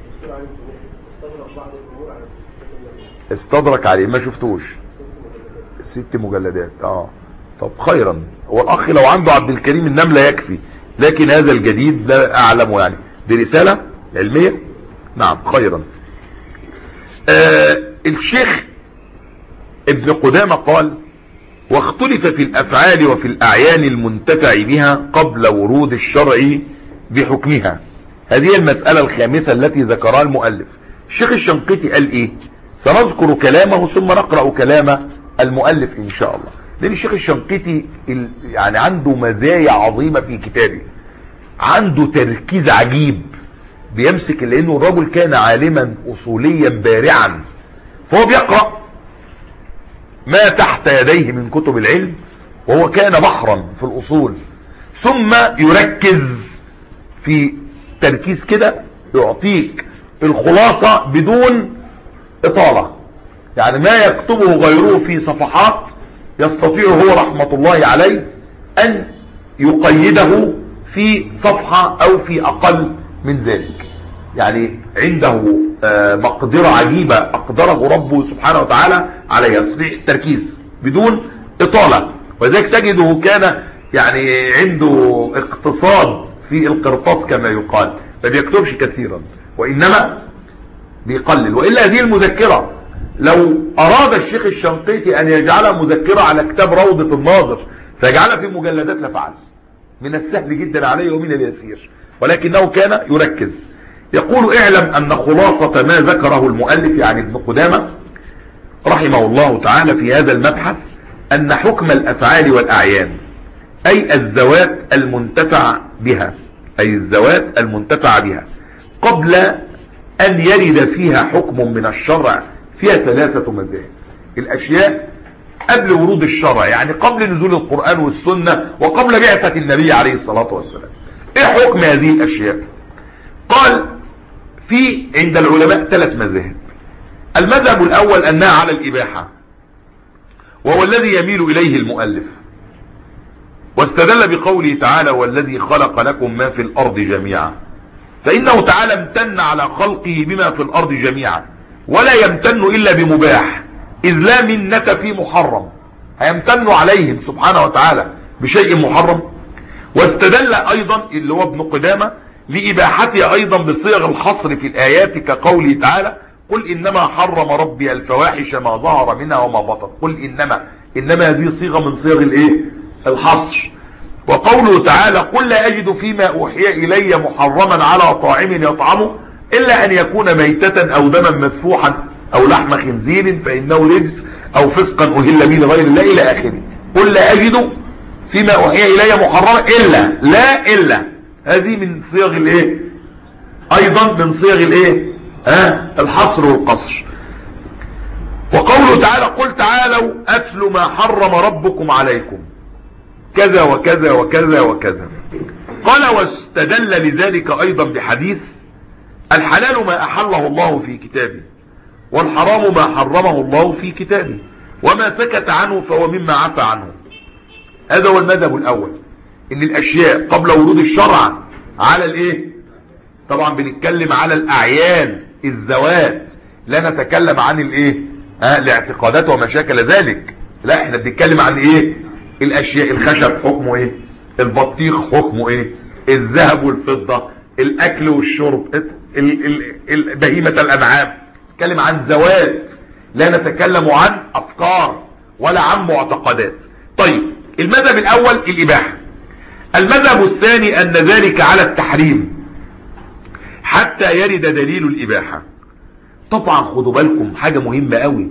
Speaker 1: استدرك عليه، ما شفتوش. ست مجلدات. اه طب خيرا، هو الاخ لو عنده عبد الكريم النملة يكفي، لكن هذا الجديد لا اعلمه. يعني دي رسالة علمية. نعم خيرا. آه الشيخ ابن قدامة قال: واختلف في الافعال وفي الاعيان المنتفع بها قبل ورود الشرع بحكمها. هذه المسألة الخامسة التي ذكرها المؤلف. الشيخ الشنقيطي قال ايه؟ سنذكر كلامه ثم نقرأ كلام المؤلف ان شاء الله، لان الشيخ الشنقيطي يعني عنده مزايا عظيمة في كتابه، عنده تركيز عجيب، بيمسك، لانه الرجل كان عالما اصوليا بارعا، فهو بيقرأ ما تحت يديه من كتب العلم، وهو كان بحرا في الاصول، ثم يركز في تركيز كده يعطيك الخلاصة بدون اطالة. يعني ما يكتبه غيره في صفحات يستطيع هو رحمة الله عليه ان يقيده في صفحة او في اقل من ذلك. يعني عنده مقدرة عجيبة اقدره ربه سبحانه وتعالى عليه، يستطيع التركيز بدون اطالة، وذلك تجده كان يعني عنده اقتصاد في القرطاس كما يقال، ما بيكتبش كثيرا وانما بيقلل. وإلا هذه المذكرة لو أراد الشيخ الشنقيطي أن يجعلها مذكرة على كتاب روضة الناظر فيجعلها في مجلدات لفعل، من السهل جدا عليه ومن اليسير، ولكنه كان يركز. يقول: اعلم أن خلاصة ما ذكره المؤلف يعني ابن قدامة رحمه الله تعالى في هذا المبحث أن حكم الأفعال والأعيان، أي الذوات المنتفع بها، أي الذوات المنتفع بها قبل أن يرد فيها حكم من الشرع فيها ثلاثة مزايا. الأشياء قبل ورود الشرع، يعني قبل نزول القرآن والسنة وقبل بعثة النبي عليه الصلاة والسلام، إيه حكم هذه الأشياء؟ قال في عند العلماء ثلاث مذاهب. المذهب الأول أنها على الإباحة، وهو الذي يميل إليه المؤلف، واستدل بقوله تعالى: والذي خلق لكم ما في الأرض جميعا، فإنه تعالى امتن على خلقه بما في الأرض جميعا، ولا يمتن إلا بمباح، إذ لا منة في محرم. هيمتن عليهم سبحانه وتعالى بشيء محرم؟ واستدل أيضا اللي هو ابن قدامة لإباحته أيضا بصيغ الحصر في الآيات كقوله تعالى: قل إنما حرم ربي الفواحش ما ظهر منها وما بطن. قل إنما، إنما هذه صيغة من صيغ الإيه؟ الحصر. وقوله تعالى: قل لا أجد فيما أوحي إلي محرما على طاعم يطعمه إلا أن يكون ميتة أو دما مسفوحا أو لحم خنزير فإنه رجس أو فسقا أهل به لغير الله إلى آخره. قل لا أجد فيما أوحي إلي محرما إلا، لا إلا، هذه من صيغ الإيه؟ أيضا من صيغ الإيه؟ ها؟ الحصر والقصر. وقوله تعالى: قل تعالوا أتل ما حرم ربكم عليكم كذا وكذا وكذا وكذا. قال: واستدل لذلك أيضا بحديث: الحلال ما أحله الله في كتابه، والحرام ما حرمه الله في كتابه، وما سكت عنه فهو مما عفى عنه. هذا هو المذهب الأول، إن الأشياء قبل ورود الشرع على الإيه؟ طبعا بنتكلم على الأعيان الذوات، لا نتكلم عن الإيه؟ ها الاعتقادات وما شاكل ذلك، لا احنا بنتكلم عن إيه؟ الاشياء. الخشب حكمه ايه؟ البطيخ حكمه ايه؟ الذهب والفضة، الاكل والشرب، بهيمة الانعام. نتكلم عن ذوات، لا نتكلم عن افكار ولا عن معتقدات. طيب المذهب الاول الاباحة. المذهب الثاني ان ذلك على التحريم حتى يرد دليل الاباحة. طبعا خدوا بالكم حاجة مهمة قوي،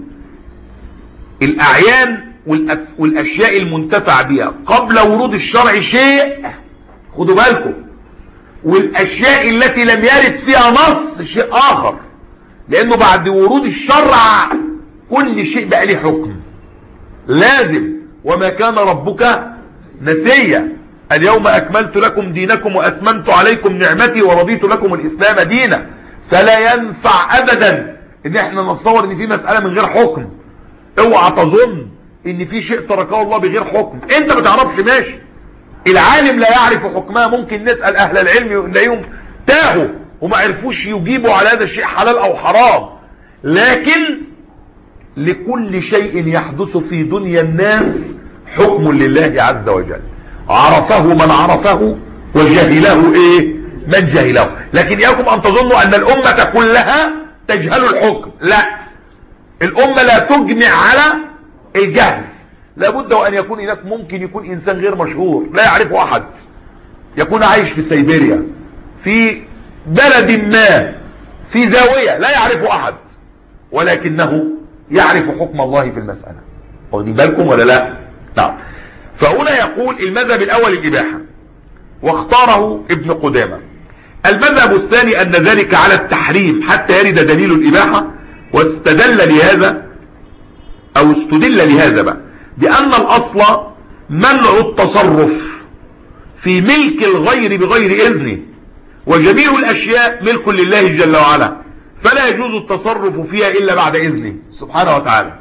Speaker 1: الاعيان والاشياء المنتفع بها قبل ورود الشرع شيء، خدوا بالكم، والاشياء التي لم يرد فيها نص شيء اخر، لانه بعد ورود الشرع كل شيء بقى له حكم لازم. وما كان ربك نسيا، اليوم اكملت لكم دينكم واتممت عليكم نعمتي ورضيت لكم الاسلام دينا. فلا ينفع ابدا ان احنا نتصور ان في مسألة من غير حكم. اوعى تظن ان في شيء تركه الله بغير حكم، انت ما تعرفش ماشي. العالم لا يعرف حكمها، ممكن نسأل اهل العلم نلاقيهم تاهوا وما عرفوش يجيبوا على هذا الشيء حلال او حرام. لكن لكل شيء يحدث في دنيا الناس حكم لله عز وجل، عرفه من عرفه وجهله ايه من جهله. لكن اياكم ان تظنوا ان الامة كلها تجهل الحكم، لا، الامة لا تجمع على الجهل. لابد وان يكون هناك، ممكن يكون انسان غير مشهور لا يعرفه احد، يكون عايش في سيبيريا في بلد ما في زاوية لا يعرفه احد، ولكنه يعرف حكم الله في المسألة. واخدين بالكم ولا لا؟ نعم. فهنا يقول المذهب الاول الاباحة واختاره ابن قدامة. المذهب الثاني ان ذلك على التحريم حتى يرد دليل الاباحة، واستدل لهذا او استدل لهذا بقى بان الاصل منع التصرف في ملك الغير بغير اذنه، وجميع الاشياء ملك لله جل وعلا، فلا يجوز التصرف فيها الا بعد اذنه سبحانه وتعالى.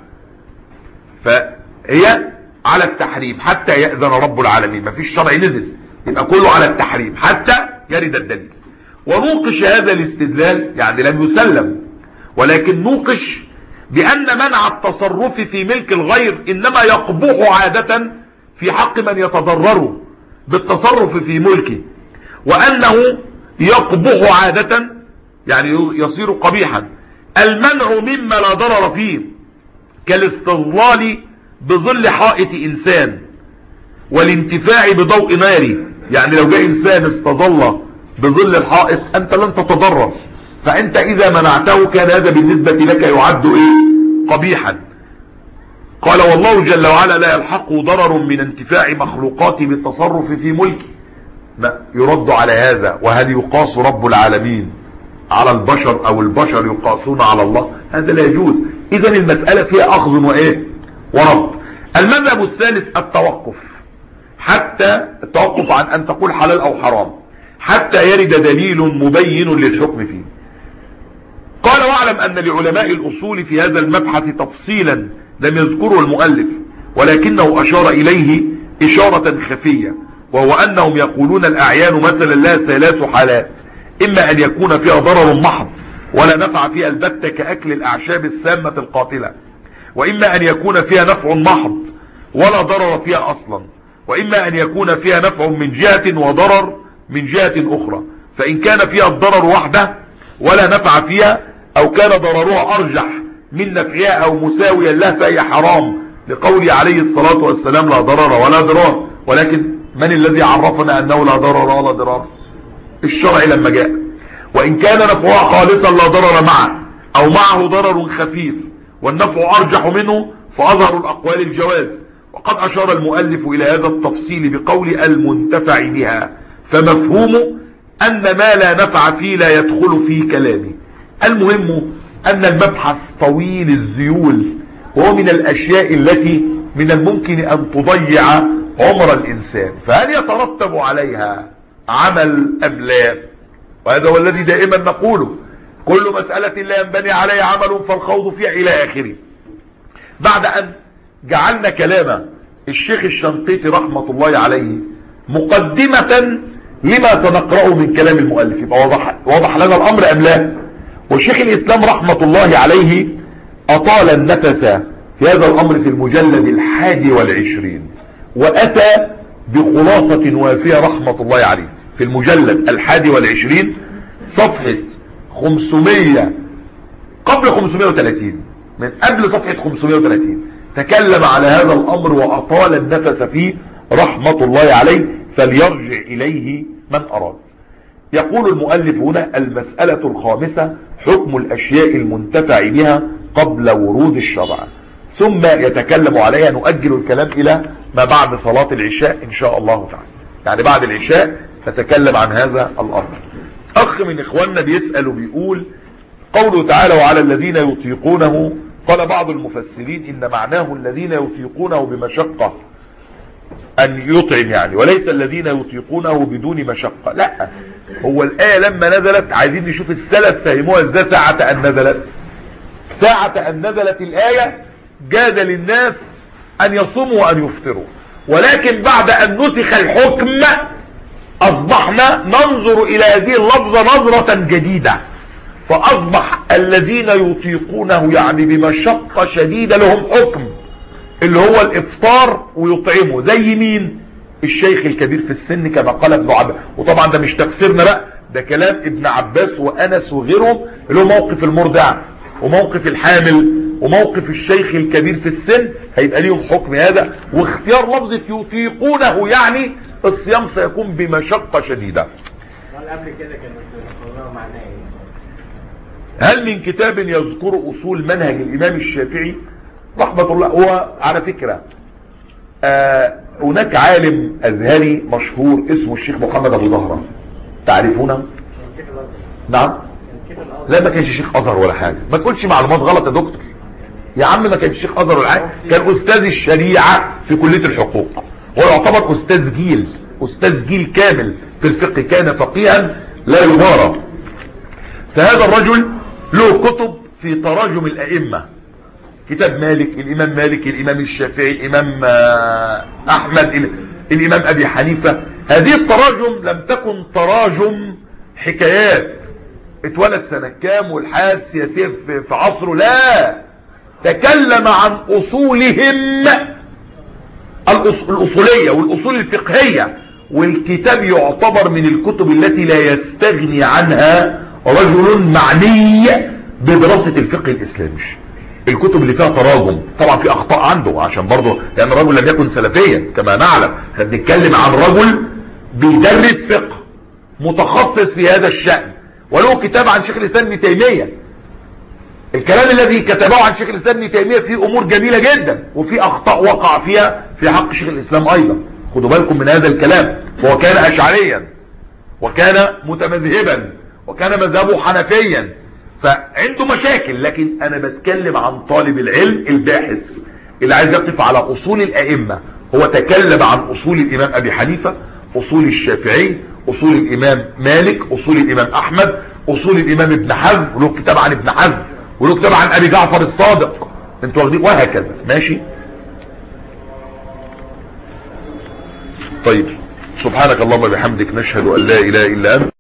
Speaker 1: فهي على التحريم حتى يأذن رب العالمين، ما فيش شرع نزل، يبقى كله على التحريم حتى يرد الدليل. ونوقش هذا الاستدلال، يعني لم يسلم، ولكن نوقش بأن منع التصرف في ملك الغير إنما يقبح عادة في حق من يتضرر بالتصرف في ملكه، وأنه يقبح عادة يعني يصير قبيحا المنع مما لا ضرر فيه، كالاستظلال بظل حائط إنسان والانتفاع بضوء ناري. يعني لو جاء إنسان استظل بظل الحائط أنت لن تتضرر، فأنت إذا منعته كان هذا بالنسبة لك يعد إيه؟ قبيحا. قال والله جل وعلا لا يلحقه ضرر من انتفاع مخلوقاته بالتصرف في ملكه. يرد على هذا، وهل يقاس رب العالمين على البشر او البشر يقاسون على الله؟ هذا لا يجوز. اذا المسألة فيها اخذ وايه ورد. المذهب الثالث التوقف، حتى التوقف عن ان تقول حلال او حرام حتى يرد دليل مبين للحكم فيه. قال واعلم ان لعلماء الاصول في هذا المبحث تفصيلا لم يذكره المؤلف، ولكنه اشار اليه اشارة خفية، وهو انهم يقولون الاعيان مثلا لها ثلاث حالات: اما ان يكون فيها ضرر محض ولا نفع فيها البتة كاكل الاعشاب السامة القاتلة، واما ان يكون فيها نفع محض ولا ضرر فيها اصلا، واما ان يكون فيها نفع من جهة وضرر من جهة اخرى. فان كان فيها الضرر وحده ولا نفع فيها، او كان ضررها ارجح من نفعها او مساويا له، فهي حرام، لقوله عليه الصلاة والسلام لا ضرر ولا ضرار. ولكن من الذي عرفنا انه لا ضرر ولا ضرار؟ الشرع لما جاء. وان كان نفعها خالصا لا ضرر معه، او معه ضرر خفيف والنفع ارجح منه، فاظهر الاقوال الجواز. وقد اشار المؤلف الى هذا التفصيل بقول المنتفع بها، فمفهومه ان ما لا نفع فيه لا يدخل في كلامه. المهم ان المبحث طويل الذيول، وهو من الاشياء التي من الممكن ان تضيع عمر الانسان، فهل يترتب عليها عمل ام لا؟ وهذا هو الذي دائما نقوله: كل مسألة لا ينبني عليها عمل فالخوض فيها الى اخره. بعد ان جعلنا كلام الشيخ الشنقيطي رحمة الله عليه مقدمة لما سنقرأه من كلام المؤلف، يبقى وضح, وضح لنا الامر ام لا؟ والشيخ الاسلام رحمة الله عليه اطال النفس في هذا الامر في المجلد الحادي والعشرين، واتى بخلاصة وافية رحمة الله عليه في المجلد الحادي والعشرين صفحة خمسمائة قبل خمسمائة وثلاثين، من قبل صفحة خمسمائة وثلاثين تكلم على هذا الامر واطال النفس فيه رحمة الله عليه، فليرجع اليه من اراد. يقول المؤلف هنا: المسألة الخامسة حكم الاشياء المنتفع بها قبل ورود الشرع، ثم يتكلم عليها. نؤجل الكلام الى ما بعد صلاة العشاء ان شاء الله تعالى، يعني بعد العشاء نتكلم عن هذا الامر. اخ من اخواننا بيسأل وبيقول: قوله تعالى وعلى الذين يطيقونه، قال بعض المفسرين ان معناه الذين يطيقونه بمشقة ان يطعم يعني، وليس الذين يطيقونه بدون مشقة. لا، هو الآية لما نزلت عايزين نشوف السلف فهموها ازاي ساعة ان نزلت. ساعة ان نزلت الاية جاز للناس ان يصوموا وان يفطروا، ولكن بعد ان نسخ الحكم اصبحنا ننظر الى هذه اللفظة نظرة جديدة، فاصبح الذين يطيقونه يعني بمشقة شديدة لهم حكم اللي هو الافطار ويطعموا. زي مين؟ الشيخ الكبير في السن كما قال ابن عباس. وطبعا ده مش تفسيرنا بقى، ده كلام ابن عباس وانس وغيرهم، اللي هو موقف المرضع وموقف الحامل وموقف الشيخ الكبير في السن، هيبقى ليهم حكم هذا. واختيار لفظة يطيقونه يعني الصيام سيكون بمشقة شديدة.
Speaker 2: قبل كده كانوا معناه ايه؟
Speaker 1: هل من كتاب يذكر اصول منهج الامام الشافعي رحمة الله؟ هو على فكرة آه هناك عالم ازهري مشهور اسمه الشيخ محمد ابو زهرة، تعرفونه؟ نعم. لا ما كانش شيخ ازهر ولا حاجة، ما تقولش معلومات غلط يا دكتور يا عم، ما كانش شيخ ازهر ولا حاجة، كان استاذ الشريعة في كلية الحقوق، هو يعتبر استاذ جيل، استاذ جيل كامل في الفقه، كان فقيها لا يبارى. فهذا الرجل له كتب في تراجم الائمة، كتاب مالك، الامام مالك، الامام الشافعي، الامام احمد، الامام ابي حنيفة. هذه التراجم لم تكن تراجم حكايات اتولد سنة كام والحياة السياسية في عصره، لا، تكلم عن اصولهم الاصولية والاصول الفقهية. والكتاب يعتبر من الكتب التي لا يستغني عنها رجل معني بدراسة الفقه الاسلامي. الكتب اللي فيها تراجم طبعا في اخطاء عنده، عشان برضه لان الرجل لم يكن سلفيا كما نعلم، احنا بنتكلم عن رجل بيدرس فقه متخصص في هذا الشأن، وله كتاب عن شيخ الاسلام ابن تيمية. الكلام الذي كتبه عن شيخ الاسلام ابن تيمية فيه امور جميلة جدا، وفي اخطاء وقع فيها في حق شيخ الاسلام ايضا، خدوا بالكم من هذا الكلام. وهو كان اشعريا وكان متمذهبا وكان مذهبه حنفيا، فعنده مشاكل. لكن انا بتكلم عن طالب العلم الباحث اللي عايز يقف على اصول الائمة. هو تكلم عن اصول الامام ابي حنيفة، اصول الشافعي، اصول الامام مالك، اصول الامام احمد، اصول الامام ابن حزم، وله كتاب عن ابن حزم، وله كتاب عن ابي جعفر الصادق، انتوا واخدين، وهكذا. ماشي طيب، سبحانك اللهم وبحمدك، نشهد ان لا اله الا انت.